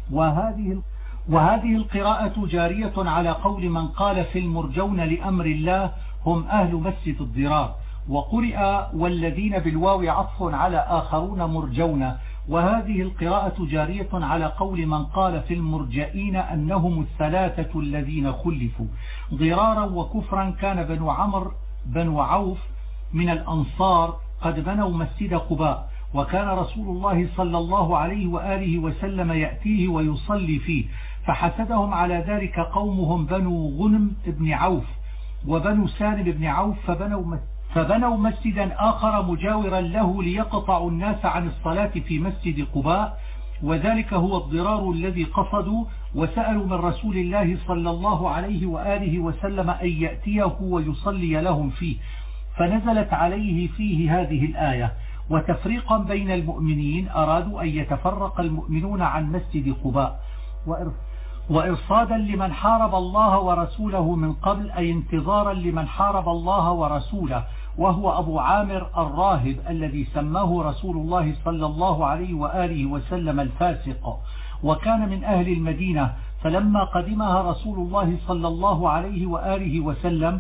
وهذه القراءة جارية على قول من قال في المرجون لأمر الله هم أهل مسجد الضرار. وقرئ والذين بالواو عطف على آخرون مرجون، وهذه القراءة جارية على قول من قال في المرجئين أنهم الثلاثة الذين خلفوا. ضرارا وكفرا كان بنو عوف من الأنصار قد بنوا مسجد قباء، وكان رسول الله صلى الله عليه وآله وسلم يأتيه ويصلي فيه، فحسدهم على ذلك قومهم بنو غنم بن عوف وبنو سالم بن عوف، فبنوا مسجدا آخر مجاورا له ليقطعوا الناس عن الصلاة في مسجد قباء، وذلك هو الضرار الذي قصدوا، وسألوا من رسول الله صلى الله عليه وآله وسلم أن يأتيه ويصلي لهم فيه، فنزلت عليه فيه هذه الآية. وتفريقا بين المؤمنين أرادوا أن يتفرق المؤمنون عن مسجد قباء، وإرصادا لمن حارب الله ورسوله من قبل، أي انتظارا لمن حارب الله ورسوله، وهو أبو عامر الراهب الذي سماه رسول الله صلى الله عليه وآله وسلم الفاسق، وكان من أهل المدينة، فلما قدمها رسول الله صلى الله عليه وآله وسلم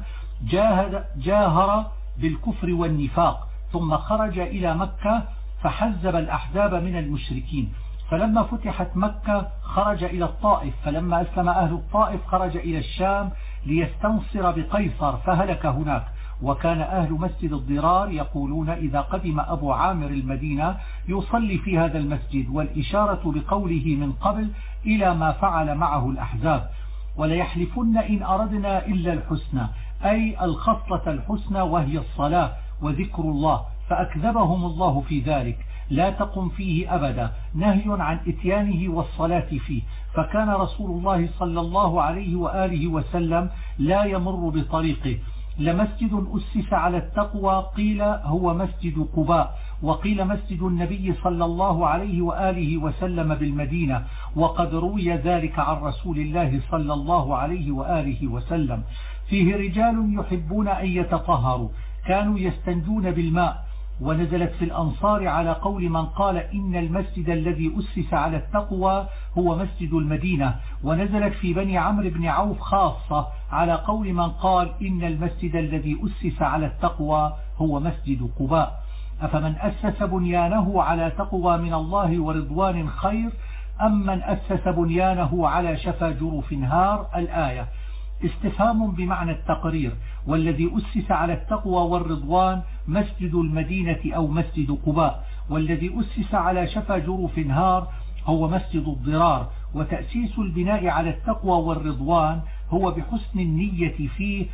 جاهر بالكفر والنفاق، ثم خرج إلى مكة فحزب الأحزاب من المشركين. فلما فتحت مكة خرج إلى الطائف، فلما أسلم أهل الطائف خرج إلى الشام ليستنصر بقيصر فهلك هناك. وكان أهل مسجد الضرار يقولون إذا قدم أبو عامر المدينة يصلي في هذا المسجد، والإشارة بقوله من قبل إلى ما فعل معه الأحزاب. وليحلفن إن أردنا إلا الحسنى، أي الخصلة الحسنى وهي الصلاة وذكر الله، فأكذبهم الله في ذلك، لا تقم فيه أبدا، نهي عن إتيانه والصلاة فيه. فكان رسول الله صلى الله عليه وآله وسلم لا يمر بطريقه. لمسجد أسس على التقوى قيل هو مسجد قباء، وقيل مسجد النبي صلى الله عليه وآله وسلم بالمدينة، وقد روي ذلك عن رسول الله صلى الله عليه وآله وسلم. فيه رجال يحبون أن يتطهروا، كانوا يستنجون بالماء. ونزلت في الأنصار على قول من قال إن المسجد الذي أسس على التقوى هو مسجد المدينة. ونزلت في بني عمرو بن عوف خاصة على قول من قال إن المسجد الذي أسس على التقوى هو مسجد قباء. أفمن أسس بنيانه على تقوى من الله ورضوان خير أم من أسس بنيانه على شفا جرف نهار؟ الآية. استفهام بمعنى التقرير. والذي أسس على التقوى والرضوان مسجد المدينة أو مسجد قباء، والذي أسس على شفا جرف نهار هو مسجد الضرار. وتأسيس البناء على التقوى والرضوان هو بحسن النية فيه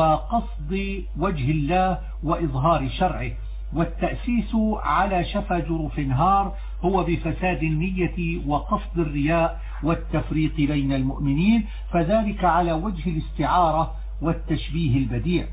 وقصد وجه الله وإظهار شرعه، والتأسيس على شفا جرف نهار هو بفساد النية وقصد الرياء والتفريق بين المؤمنين، فذلك على وجه الاستعارة والتشبيه البديع.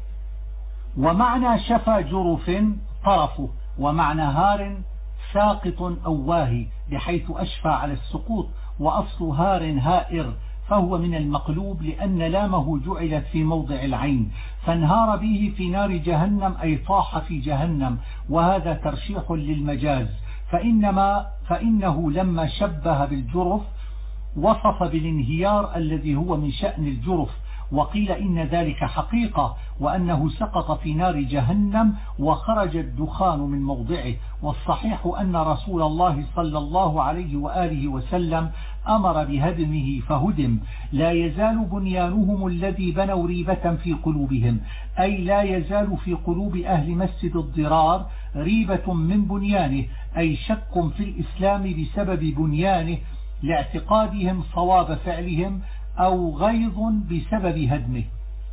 ومعنى شفا جرف طرفه، ومعنى هار ساقط أو واهي بحيث أشفى على السقوط، وأصل هار هائر، فهو من المقلوب لأن لامه جعلت في موضع العين، فانهار به في نار جهنم أي طاح في جهنم، وهذا ترشيح للمجاز. فإنه لما شبه بالجرف وصف بالانهيار الذي هو من شأن الجرف، وقيل إن ذلك حقيقة وأنه سقط في نار جهنم وخرج الدخان من موضعه. والصحيح أن رسول الله صلى الله عليه وآله وسلم أمر بهدمه فهدم. لا يزال بنيانهم الذي بنوا ريبة في قلوبهم، أي لا يزال في قلوب أهل مسجد الضرار ريبة من بنيانه، أي شك في الإسلام بسبب بنيانه لاعتقادهم صواب فعلهم، أو غيظ بسبب هدمه،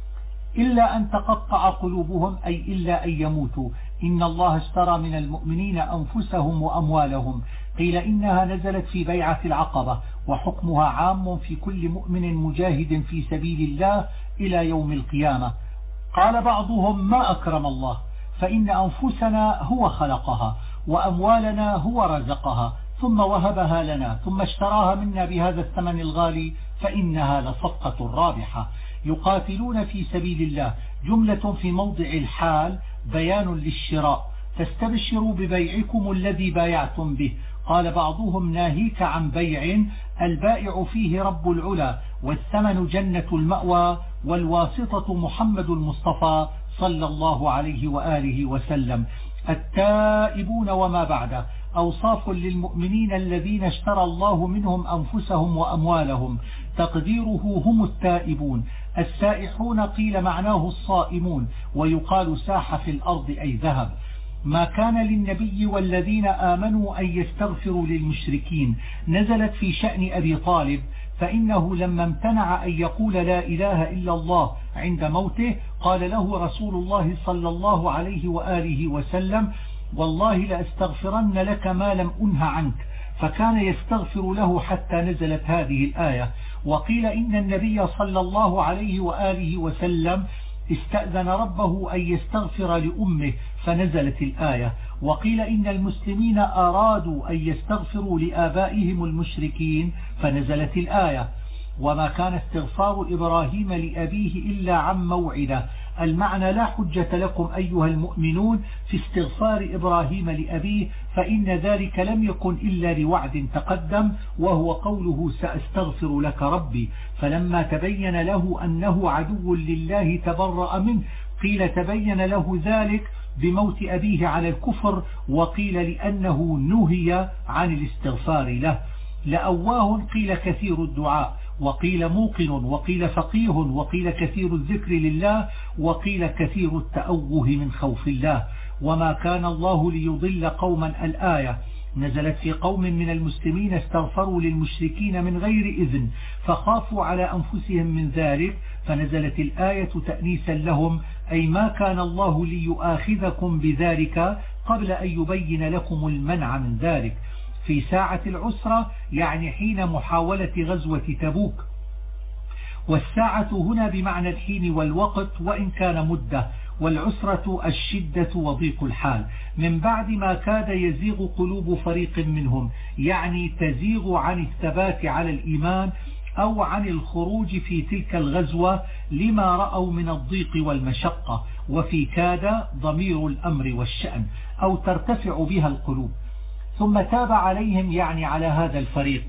إلا أن تقطع قلوبهم، أي إلا أن يموتوا. إن الله اشترى من المؤمنين أنفسهم وأموالهم. قيل إنها نزلت في بيعة العقبة، وحكمها عام في كل مؤمن مجاهد في سبيل الله إلى يوم القيامة. قال بعضهم ما أكرم الله، فإن أنفسنا هو خلقها وأموالنا هو رزقها ثم وهبها لنا ثم اشتراها منا بهذا الثمن الغالي، فإنها لصفقة رابحة. يقاتلون في سبيل الله جملة في موضع الحال بيان للشراء، فاستبشروا ببيعكم الذي بايعتم به. قال بعضهم ناهيك عن بيع البائع فيه رب العلا، والثمن جنة المأوى، والواسطة محمد المصطفى صلى الله عليه وآله وسلم. التائبون وما بعده أوصاف للمؤمنين الذين اشترى الله منهم أنفسهم وأموالهم، تقديره هم التائبون. السائحون قيل معناه الصائمون، ويقال ساح في الأرض أي ذهب. ما كان للنبي والذين آمنوا أن يستغفروا للمشركين، نزلت في شأن أبي طالب، فإنه لما امتنع أن يقول لا إله إلا الله عند موته قال له رسول الله صلى الله عليه وآله وسلم والله لأستغفرن لك ما لم أنه عنك، فكان يستغفر له حتى نزلت هذه الآية. وقيل إن النبي صلى الله عليه وآله وسلم استأذن ربه أن يستغفر لأمه فنزلت الآية. وقيل إن المسلمين أرادوا أن يستغفروا لآبائهم المشركين فنزلت الآية. وما كان استغفار إبراهيم لأبيه إلا عن موعدة، المعنى لا حجة لكم أيها المؤمنون في استغفار إبراهيم لأبيه، فإن ذلك لم يكن إلا لوعد تقدم، وهو قوله سأستغفر لك ربي. فلما تبين له أنه عدو لله تبرأ منه. قيل تبين له ذلك بموت أبيه على الكفر، وقيل لأنه نهي عن الاستغفار له. لأواه قيل كثير الدعاء، وقيل موقن، وقيل فقيه، وقيل كثير الذكر لله، وقيل كثير التأوه من خوف الله. وما كان الله ليضل قوما الآية نزلت في قوم من المسلمين استغفروا للمشركين من غير إذن فخافوا على أنفسهم من ذلك، فنزلت الآية تأنيسا لهم، أي ما كان الله ليؤاخذكم بذلك قبل أن يبين لكم المنع من ذلك في ساعة العسرة، يعني حين محاولة غزوة تبوك. والساعة هنا بمعنى الحين والوقت وإن كان مدة، والعسرة الشدة وضيق الحال، من بعد ما كاد يزيغ قلوب فريق منهم، يعني تزيغ عن الثبات على الإيمان أو عن الخروج في تلك الغزوة لما رأوا من الضيق والمشقة. وفي كاد ضمير الأمر والشأن، أو ترتفع بها القلوب. ثم تاب عليهم، يعني على هذا الفريق،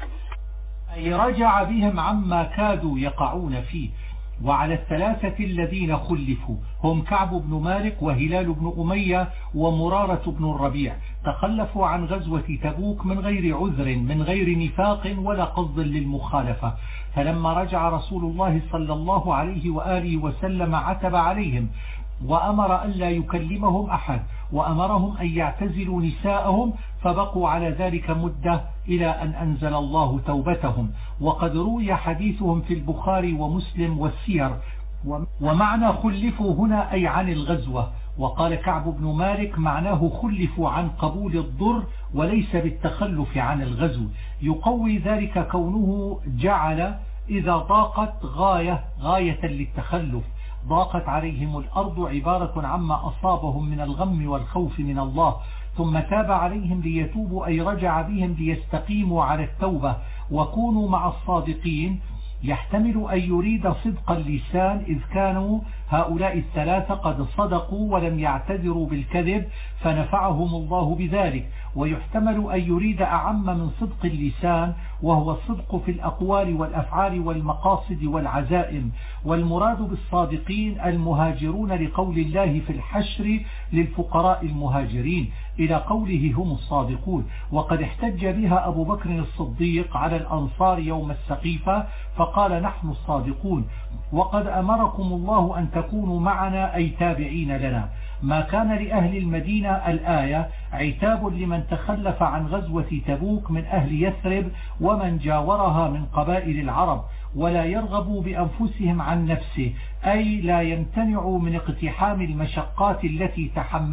أي رجع بهم عما كادوا يقعون فيه. وعلى الثلاثة الذين خلفوا هم كعب بن مالك وهلال بن أمية ومرارة بن الربيع، تخلفوا عن غزوة تبوك من غير عذر، من غير نفاق ولا قصد للمخالفة. فلما رجع رسول الله صلى الله عليه وآله وسلم عتب عليهم وأمر أن لا يكلمهم أحد، وأمرهم أن يعتزلوا نساءهم، فبقوا على ذلك مدة إلى أن أنزل الله توبتهم. وقد روي حديثهم في البخاري ومسلم والسير. ومعنى خلفوا هنا أي عن الغزوة. وقال كعب بن مالك معناه خلفوا عن قبول الضر وليس بالتخلف عن الغزو. يقوي ذلك كونه جعل إذا ضاقت غاية للتخلف. ضاقت عليهم الأرض عبارة عما أصابهم من الغم والخوف من الله. ثم تاب عليهم ليتوبوا، أي رجع بهم ليستقيموا على التوبة وكونوا مع الصادقين، يحتمل أن يريد صدق اللسان إذ كانوا هؤلاء الثلاثة قد صدقوا ولم يعتذروا بالكذب فنفعهم الله بذلك. ويحتمل أن يريد أعم من صدق اللسان وهو الصدق في الأقوال والأفعال والمقاصد والعزائم. والمراد بالصادقين المهاجرون لقول الله في الحشر للفقراء المهاجرين إلى قوله هم الصادقون. وقد احتج بها أبو بكر الصديق على الأنصار يوم السقيفة فقال نحن الصادقون. وقد أمركم الله أن تكونوا معنا أي تابعين لنا. ما كان لأهل المدينة الآية عتاب لمن تخلف عن غزوة تبوك من أهل يثرب ومن جاورها من قبائل العرب ولا يرغبوا بأنفسهم عن نفسه أي لا يمتنعوا من اقتحام المشقات التي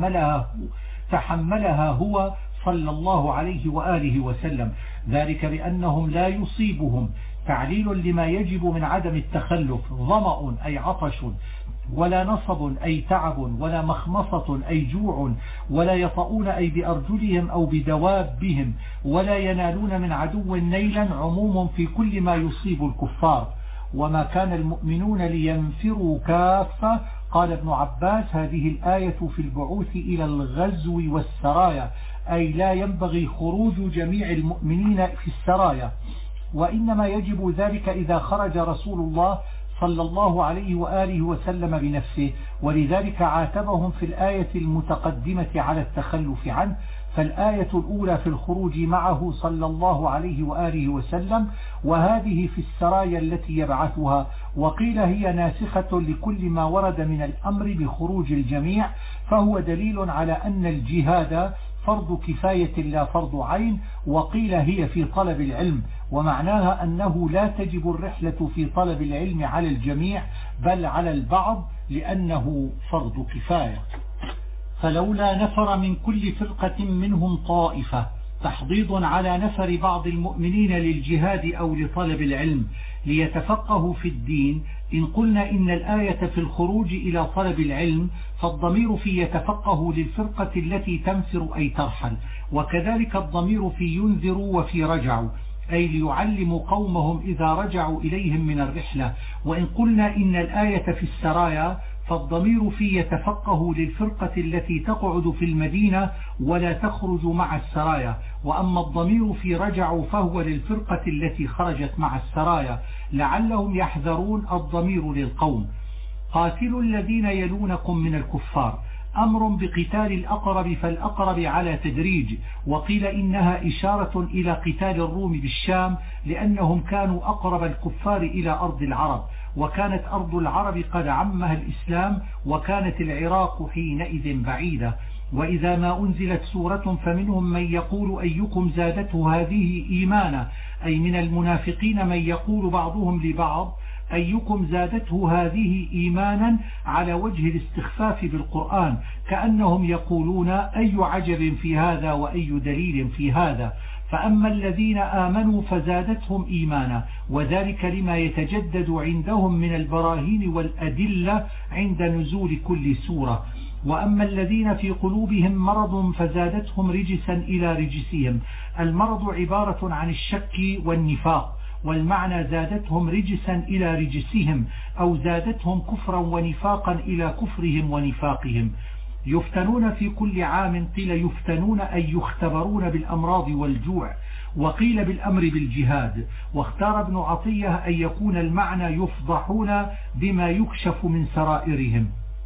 تحملها هو صلى الله عليه وآله وسلم. ذلك بأنهم لا يصيبهم تعليل لما يجب من عدم التخلف ظمأ أي عطش ولا نصب أي تعب ولا مخمصة أي جوع ولا يطؤون أي بأرجلهم أو بدوابهم ولا ينالون من عدو نيلا عموم في كل ما يصيب الكفار. وما كان المؤمنون لينفروا كافة. قال ابن عباس هذه الآية في البعوث إلى الغزو والسرايا أي لا ينبغي خروج جميع المؤمنين في السرايا وإنما يجب ذلك إذا خرج رسول الله صلى الله عليه وآله وسلم بنفسه. ولذلك عاتبهم في الآية المتقدمة على التخلف عنه. فالآية الأولى في الخروج معه صلى الله عليه وآله وسلم وهذه في السرايا التي يبعثها. وقيل هي ناسخة لكل ما ورد من الأمر بخروج الجميع فهو دليل على أن الجهاد فرض كفاية لا فرض عين. وقيل هي في طلب العلم ومعناها أنه لا تجب الرحلة في طلب العلم على الجميع بل على البعض لأنه فرض كفاية. فلولا نفر من كل فرقة منهم طائفة تحضيض على نفر بعض المؤمنين للجهاد أو لطلب العلم ليتفقهوا في الدين. إن قلنا إن الآية في الخروج إلى طلب العلم فالضمير في يتفقه للفرقة التي تنفر أي ترحل وكذلك الضمير في ينذروا وفي رجعوا أي ليعلموا قومهم إذا رجعوا إليهم من الرحلة. وإن قلنا إن الآية في السرايا فالضمير في يتفقه للفرقة التي تقعد في المدينة ولا تخرج مع السرايا. وأما الضمير في رجعوا فهو للفرقة التي خرجت مع السرايا لعلهم يحذرون الضمير للقوم. قاتلوا الذين يلونكم من الكفار أمر بقتال الأقرب فالأقرب على تدريج. وقيل إنها إشارة إلى قتال الروم بالشام لأنهم كانوا أقرب الكفار إلى أرض العرب وكانت أرض العرب قد عمها الإسلام وكانت العراق حينئذ بعيدة. وإذا ما أنزلت سورة فمنهم من يقول أيكم زادته هذه إيمانا أي من المنافقين من يقول بعضهم لبعض أيكم زادته هذه إيمانا على وجه الاستخفاف بالقرآن كأنهم يقولون أي عجب في هذا وأي دليل في هذا. فأما الذين آمنوا فزادتهم إيمانا وذلك لما يتجدد عندهم من البراهين والأدلة عند نزول كل سورة. وأما الذين في قلوبهم مرض فزادتهم رجسا إلى رجسهم. المرض عبارة عن الشك والنفاق والمعنى زادتهم رجسا إلى رجسهم أو زادتهم كفرا ونفاقا إلى كفرهم ونفاقهم. يفتنون في كل عام قيل يفتنون أي يختبرون بالأمراض والجوع وقيل بالأمر بالجهاد. واختار ابن عطية أن يكون المعنى يفضحون بما يكشف من سرائرهم.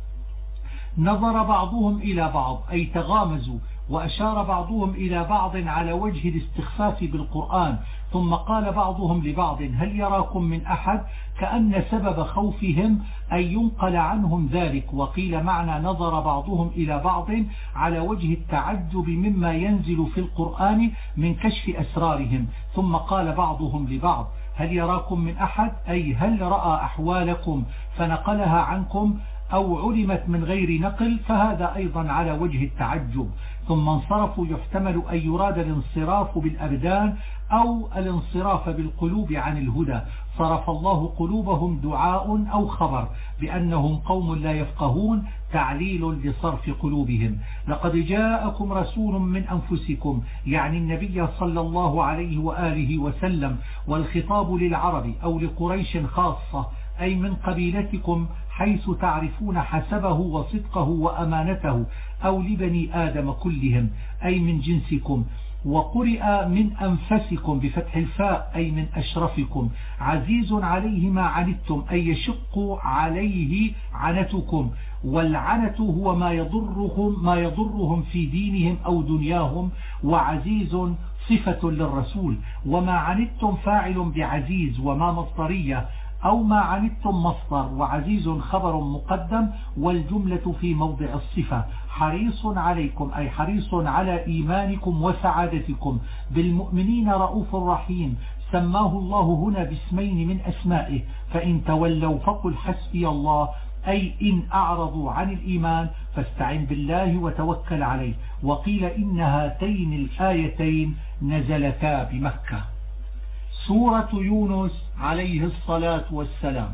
نظر بعضهم إلى بعض أي تغامزوا وأشار بعضهم إلى بعض على وجه الاستخفاف بالقرآن. ثم قال بعضهم لبعض هل يراكم من أحد كأن سبب خوفهم أن ينقل عنهم ذلك. وقيل معنى نظر بعضهم إلى بعض على وجه التعجب مما ينزل في القرآن من كشف أسرارهم. ثم قال بعضهم لبعض هل يراكم من أحد أي هل رأى أحوالكم فنقلها عنكم أو علمت من غير نقل فهذا أيضا على وجه التعجب. ثم انصرفوا يحتمل أن يراد الانصراف بالأبدان أو الانصراف بالقلوب عن الهدى. صرف الله قلوبهم دعاء أو خبر بأنهم قوم لا يفقهون، تعليل لصرف قلوبهم. لقد جاءكم رسول من أنفسكم، يعني النبي صلى الله عليه وآله وسلم، والخطاب للعرب أو لقريش خاصة، أي من قبيلتكم حيث تعرفون حسبه وصدقه وأمانته، أو لبني آدم كلهم أي من جنسكم. وقرئ من أنفسكم بفتح الفاء أي من أشرفكم. عزيز عليه ما عنتم أي يشق عليه عنتكم، والعنت هو ما يضرهم في دينهم أو دنياهم، وعزيز صفة للرسول. وما عنتم فاعل بعزيز وما مصدرية، أو ما عنتم مصدر، وعزيز خبر مقدم والجملة في موضع الصفة. حريص عليكم أي حريص على إيمانكم وسعادتكم. بالمؤمنين رؤوف رحيم، سماه الله هنا باسمين من أسمائه، فإن تولوا فقل حسبي الله، أي إن أعرضوا عن الإيمان فاستعن بالله وتوكل عليه. وقيل إن هاتين الآيتين نزلتا بمكة. سورة يونس عليه الصلاة والسلام.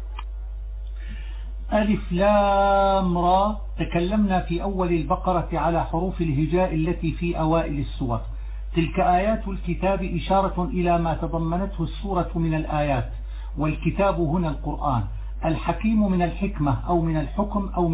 ألف لام را. تكلمنا في أول البقرة على حروف الهجاء التي في أوائل السور. تلك آيات الكتاب إشارة إلى ما تضمنته السورة من الآيات، والكتاب هنا القرآن. الحكيم من الحكمة أو من الحكم أو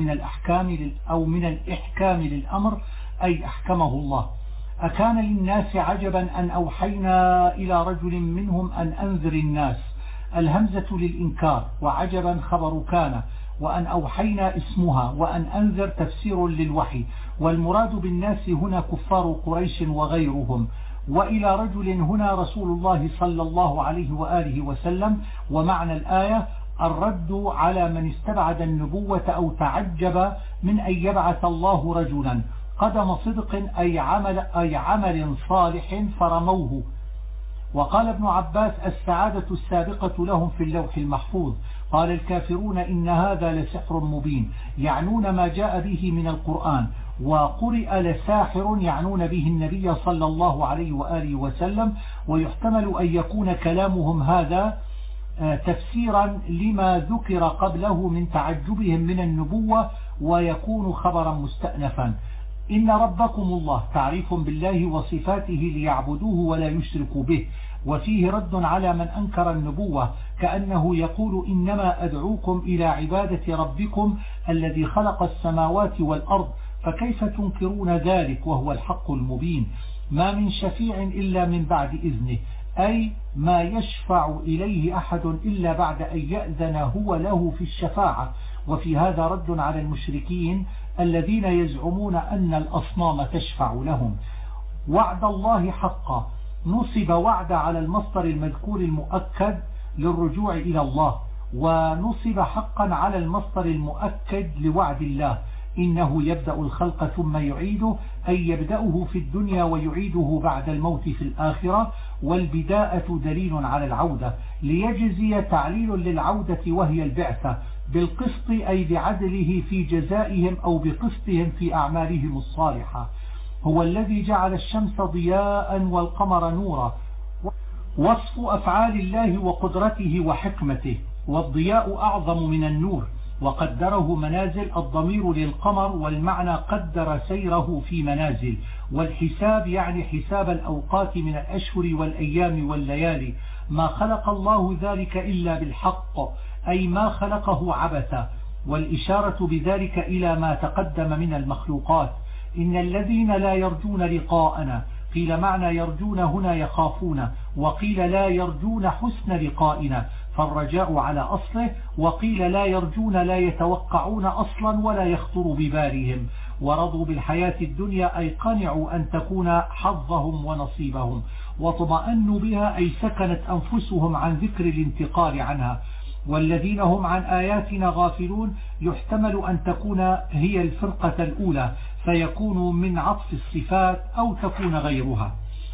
من الإحكام للأمر، أي أحكمه الله. أكان للناس عجبا أن أوحينا إلى رجل منهم أن أنذر الناس. الهمزة للإنكار، وعجبا خبر كان، وأن أوحينا اسمها، وأن أنذر تفسير للوحي. والمراد بالناس هنا كفار قريش وغيرهم. وإلى رجل هنا رسول الله صلى الله عليه وآله وسلم. ومعنى الآية الرد على من استبعد النبوة أو تعجب من أن يبعث الله رجلا قدم صدق أي عمل صالح فرموه. وقال ابن عباس السعادة السابقة لهم في اللوح المحفوظ. قال الكافرون إن هذا لسحر مبين، يعنون ما جاء به من القرآن. وقرئ لساحر يعنون به النبي صلى الله عليه وآله وسلم. ويحتمل أن يكون كلامهم هذا تفسيرا لما ذكر قبله من تعجبهم من النبوة، ويكون خبرا مستأنفا. إن ربكم الله تعريف بالله وصفاته ليعبدوه ولا يشركوا به. وفيه رد على من أنكر النبوة، كأنه يقول إنما أدعوكم إلى عبادة ربكم الذي خلق السماوات والأرض، فكيف تنكرون ذلك وهو الحق المبين. ما من شفيع إلا من بعد إذنه، أي ما يشفع إليه أحد إلا بعد أن يأذن هو له في الشفاعة. وفي هذا رد على المشركين الذين يزعمون أن الأصنام تشفع لهم. وعد الله حقا، نصب وعد على المصدر المذكور المؤكد للرجوع إلى الله، ونصب حقا على المصدر المؤكد لوعد الله. إنه يبدأ الخلق ثم يعيده، أي يبدأه في الدنيا ويعيده بعد الموت في الآخرة. والبداءة دليل على العودة، ليجزي تعليل للعودة وهي البعثة بالقسط، أي بعدله في جزائهم أو بقسطهم في أعمالهم الصالحة. هو الذي جعل الشمس ضياء والقمر نورا. وصف أفعال الله وقدرته وحكمته. والضياء أعظم من النور، وقدره منازل، الضمير للقمر، والمعنى قدر سيره في منازل. والحساب يعني حساب الأوقات من الأشهر والأيام والليالي. ما خلق الله ذلك إلا بالحق، أي ما خلقه عبثا. والإشارة بذلك إلى ما تقدم من المخلوقات. إن الذين لا يرجون لقاءنا، قيل معنى يرجون هنا يخافون، وقيل لا يرجون حسن لقائنا فالرجاء على أصله، وقيل لا يرجون لا يتوقعون أصلا ولا يخطر ببالهم. ورضوا بالحياة الدنيا أي قنعوا أن تكون حظهم ونصيبهم، وطمأنوا بها أي سكنت أنفسهم عن ذكر الانتقال عنها. والذين هم عن آياتنا غافلون يحتمل أن تكون هي الفرقة الأولى، فيكون من عطف الصفات أو تكون غيرها.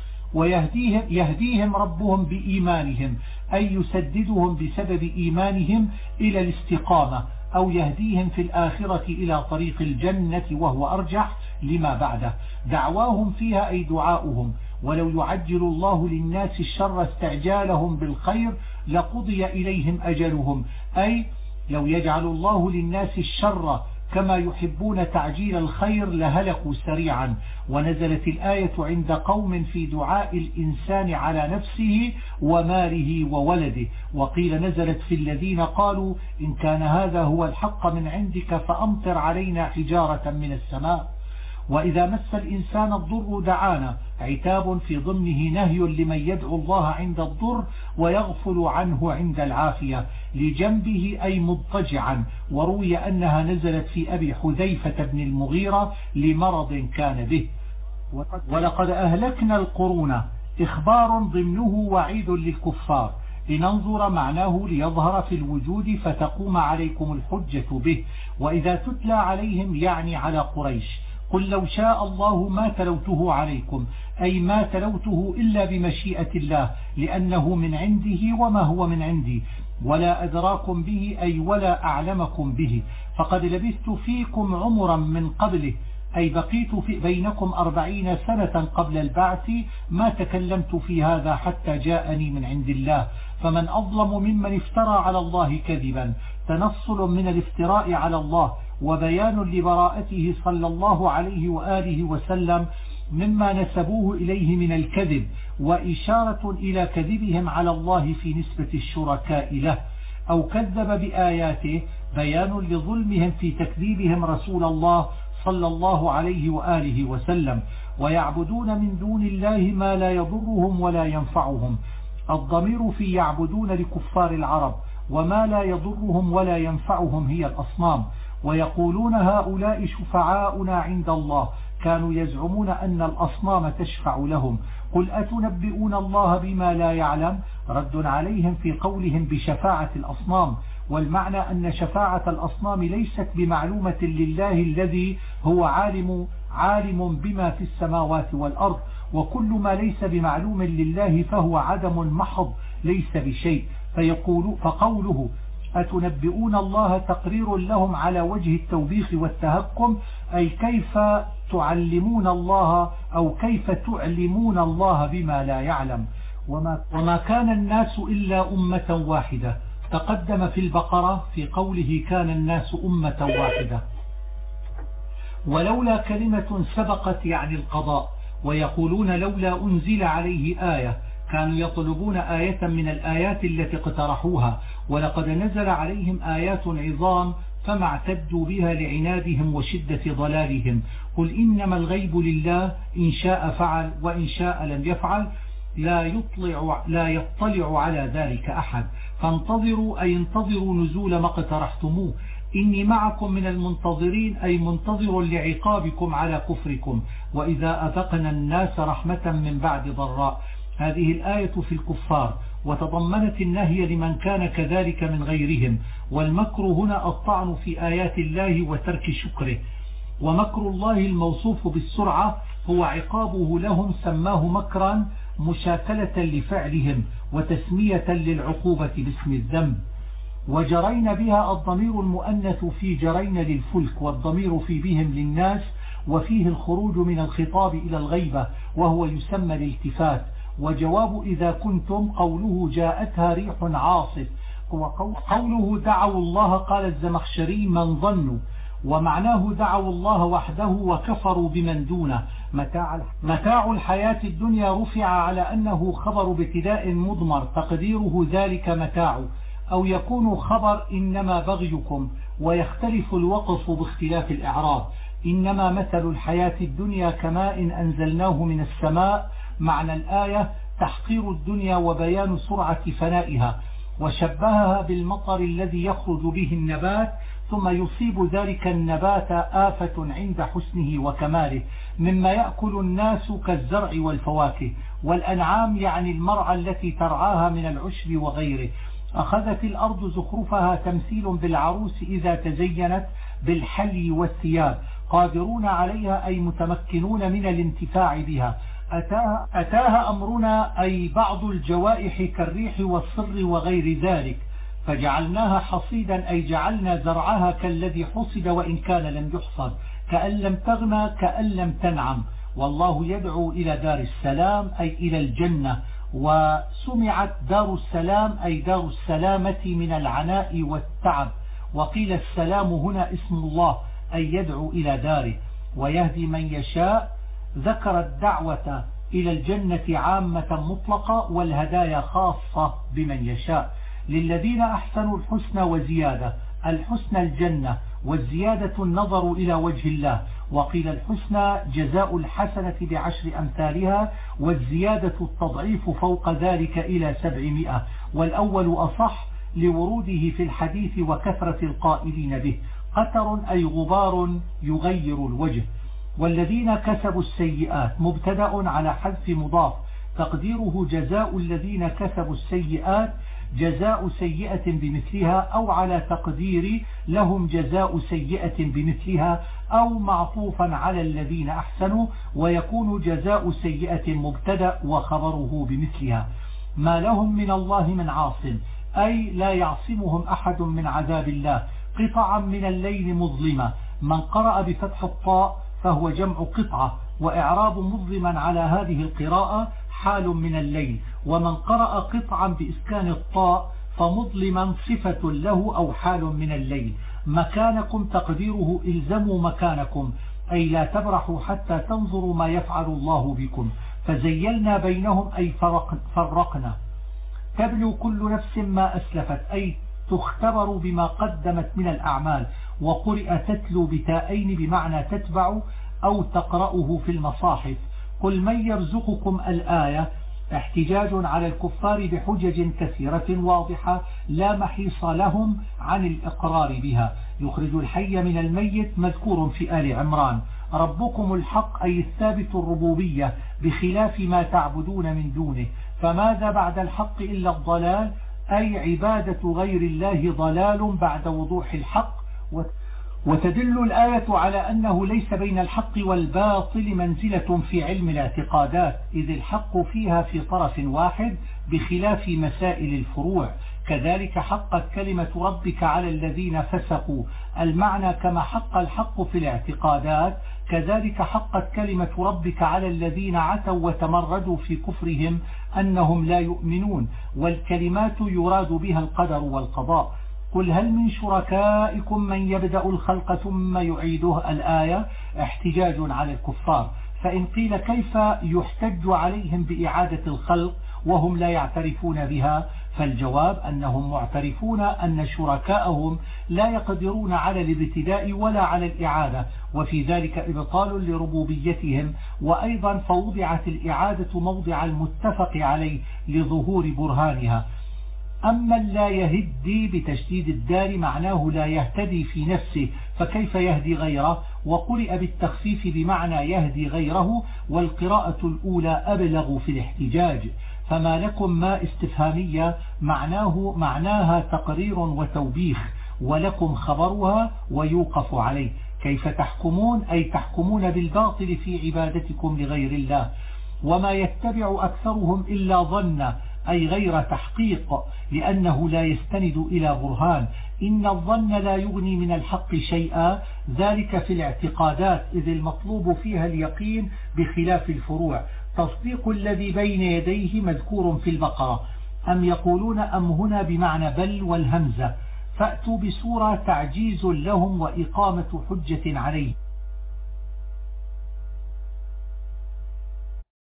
ويهديهم ربهم بإيمانهم، أي يسددهم بسبب إيمانهم إلى الاستقامة، أو يهديهم في الآخرة إلى طريق الجنة وهو أرجح لما بعده. دعواهم فيها أي دعاؤهم: ولو يعجل الله للناس الشر استعجالهم بالخير لقضي إليهم أجلهم، أي لو يجعل الله للناس الشر كما يحبون تعجيل الخير لهلكوا سريعا. ونزلت الآية عند قوم في دعاء الإنسان على نفسه وماله وولده. وقيل نزلت في الذين قالوا إن كان هذا هو الحق من عندك فأمطر علينا حجارة من السماء. وإذا مس الإنسان الضر دعانا، عتاب في ضمنه نهي لمن يدعو الله عند الضر ويغفل عنه عند العافية، لجنبه أي مضطجعا. وروي أنها نزلت في أبي حذيفة بن المغيرة لمرض كان به. ولقد أهلكنا القرون، إخبار ضمنه وعيد للكفار، لننظر معناه ليظهر في الوجود فتقوم عليكم الحجة به. وإذا تتلى عليهم يعني على قريش: قل لو شاء الله ما تلوته عليكم، أي ما تلوته إلا بمشيئة الله، لأنه من عنده وما هو من عندي، ولا أدراكم به أي ولا أعلمكم به، فقد لبثت فيكم عمرا من قبله، أي بقيت بينكم 40 سنة قبل البعث، ما تكلمت في هذا حتى جاءني من عند الله. فمن أظلم ممن افترى على الله كذبا، تنصل من الافتراء على الله وبيان لبراءته صلى الله عليه وآله وسلم مما نسبوه إليه من الكذب، وإشارة إلى كذبهم على الله في نسبة الشركاء له. أو كذب بآياته، بيان لظلمهم في تكذيبهم رسول الله صلى الله عليه وآله وسلم. ويعبدون من دون الله ما لا يضرهم ولا ينفعهم، الضمير في يعبدون لكفار العرب، وما لا يضرهم ولا ينفعهم هي الأصنام. ويقولون هؤلاء شفعاؤنا عند الله، كانوا يزعمون أن الأصنام تشفع لهم. قل أتنبئون الله بما لا يعلم، رد عليهم في قولهم بشفاعة الأصنام، والمعنى أن شفاعة الأصنام ليست بمعلومة لله الذي هو عالم بما في السماوات والأرض، وكل ما ليس بمعلوم لله فهو عدم محض ليس بشيء. فقوله أتنبئون الله تقرير لهم على وجه التوبيخ والتهكم، أي كيف تعلمون الله أو كيف تعلمون الله بما لا يعلم. وما كان الناس إلا أمة واحدة، تقدم في البقرة في قوله كان الناس أمة واحدة. ولولا كلمة سبقت يعني القضاء. ويقولون لولا أنزل عليه آية، كانوا يطلبون آية من الآيات التي اقترحوها، ولقد نزل عليهم آيات عظام فما اعتدوا بها لعنادهم وشدة ضلالهم. قل إنما الغيب لله، إن شاء فعل وإن شاء لم يفعل، لا يطلع على ذلك أحد. فانتظروا أي انتظروا نزول ما اقترحتموه. إني معكم من المنتظرين، أي منتظر لعقابكم على كفركم. وإذا أذقنا الناس رحمة من بعد ضراء، هذه الآية في الكفار، وتضمنت النهي لمن كان كذلك من غيرهم. والمكر هنا الطعن في آيات الله وترك شكره. ومكر الله الموصوف بالسرعة هو عقابه لهم، سماه مكرا مشاكلة لفعلهم وتسمية للعقوبة باسم الذنب. وجرين بها الضمير المؤنث في جرين للفلك، والضمير في بهم للناس، وفيه الخروج من الخطاب إلى الغيبة وهو يسمى الالتفات. وجواب إذا كنتم قوله جاءتها ريح عاصف، وقوله دعوا الله قال الزمخشري من ظنوا، ومعناه دعوا الله وحده وكفروا بمن دونه. متاع الحياة الدنيا رفع على أنه خبر ابتداء مضمر تقديره ذلك متاع، أو يكون خبر إنما بغيكم، ويختلف الوقف باختلاف الإعراب. إنما مثل الحياة الدنيا كماء أنزلناه من السماء، معنى الآية تحقير الدنيا وبيان سرعة فنائها، وشبهها بالمطر الذي يخرج به النبات ثم يصيب ذلك النبات آفة عند حسنه وكماله، مما يأكل الناس كالزرع والفواكه، والأنعام يعني المرعى التي ترعاها من العشب وغيره. أخذت الأرض زخرفها تمثيل بالعروس إذا تزينت بالحلي والثياب، قادرون عليها أي متمكنون من الانتفاع بها. أتاها أمرنا أي بعض الجوائح كالريح والصر وغير ذلك، فجعلناها حصيدا أي جعلنا زرعها كالذي حصد وإن كان لم يحصد، كأن لم تغنى كأن لم تنعم. والله يدعو إلى دار السلام أي إلى الجنة، وسمعت دار السلام أي دار السلامة من العناء والتعب، وقيل السلام هنا اسم الله أي يدعو إلى داره. ويهدي من يشاء، ذكر الدعوة إلى الجنة عامة مطلقة والهدايا خاصة بمن يشاء. للذين أحسنوا الحسنى وزيادة، الحسنى الجنة، والزيادة النظر إلى وجه الله. وقيل الحسنى جزاء الحسنة ب10 أمثالها، والزيادة التضعيف فوق ذلك إلى 700، والأول أصح لوروده في الحديث وكثرة القائلين به. قتر أي غبار يغير الوجه. والذين كسبوا السيئات مبتدأ على حذف مضاف، تقديره جزاء الذين كسبوا السيئات جزاء سيئة بمثلها، أو على تقدير لهم جزاء سيئة بمثلها، أو معطوفا على الذين أحسنوا، ويكون جزاء سيئة مبتدأ وخبره بمثلها. ما لهم من الله من عاصم، أي لا يعصمهم أحد من عذاب الله. قطعا من الليل مظلمة، من قرأ بفتح الطاء فهو جمع قطعة، وإعراب مظلما على هذه القراءة حال من الليل. ومن قرأ قطعا بإسكان الطاء فمظلما صفة له أو حال من الليل. مكانكم تقديره إلزموا مكانكم، أي لا تبرحوا حتى تنظروا ما يفعل الله بكم. فزيلنا بينهم أي فرقنا. تبلو كل نفس ما أسلفت، أي تختبر بما قدمت من الأعمال. وقرئ تتلو بتائين بمعنى تتبع أو تقرأه في المصاحف. قل من يرزقكم الآية احتجاج على الكفار بحجج كثيرة واضحة لا محيص لهم عن الإقرار بها. يخرج الحي من الميت مذكور في آل عمران. ربكم الحق أي الثابت الربوبية بخلاف ما تعبدون من دونه. فماذا بعد الحق إلا الضلال، أي عبادة غير الله ضلال بعد وضوح الحق. وتدل الآية على أنه ليس بين الحق والباطل منزلة في علم الاعتقادات، إذ الحق فيها في طرف واحد بخلاف مسائل الفروع. كذلك حقت كلمة ربك على الذين فسقوا، المعنى كما حق الحق في الاعتقادات كذلك حقت كلمة ربك على الذين عتوا وتمردوا في كفرهم أنهم لا يؤمنون. والكلمات يراد بها القدر والقضاء. قل هل من شركائكم من يبدأ الخلق ثم يعيده، الآية احتجاج على الكفار. فإن قيل كيف يحتج عليهم بإعادة الخلق وهم لا يعترفون بها، فالجواب أنهم معترفون أن شركائهم لا يقدرون على الابتداء ولا على الإعادة، وفي ذلك إبطال لربوبيتهم. وأيضا فوضعت الإعادة موضع المتفق عليه لظهور برهانها. أما لا يهدي بتشديد الدال معناه لا يهتدي في نفسه، فكيف يهدي غيره؟ وقرئ بالتخفيف بمعنى يهدي غيره، والقراءة الأولى أبلغ في الاحتجاج. فما لكم ما استفهامية معناها تقرير وتوبيخ، ولكم خبرها ويوقف عليه. كيف تحكمون أي تحكمون بالباطل في عبادتكم لغير الله. وما يتبع أكثرهم إلا ظن أي غير تحقيق، لأنه لا يستند إلى برهان. إن الظن لا يغني من الحق شيئا، ذلك في الاعتقادات، إذ المطلوب فيها اليقين بخلاف الفروع. تصديق الذي بين يديه مذكور في البقرة. أم يقولون أم هنا بمعنى بل والهمزة. فأتوا بسورة تعجيز لهم وإقامة حجة عليه.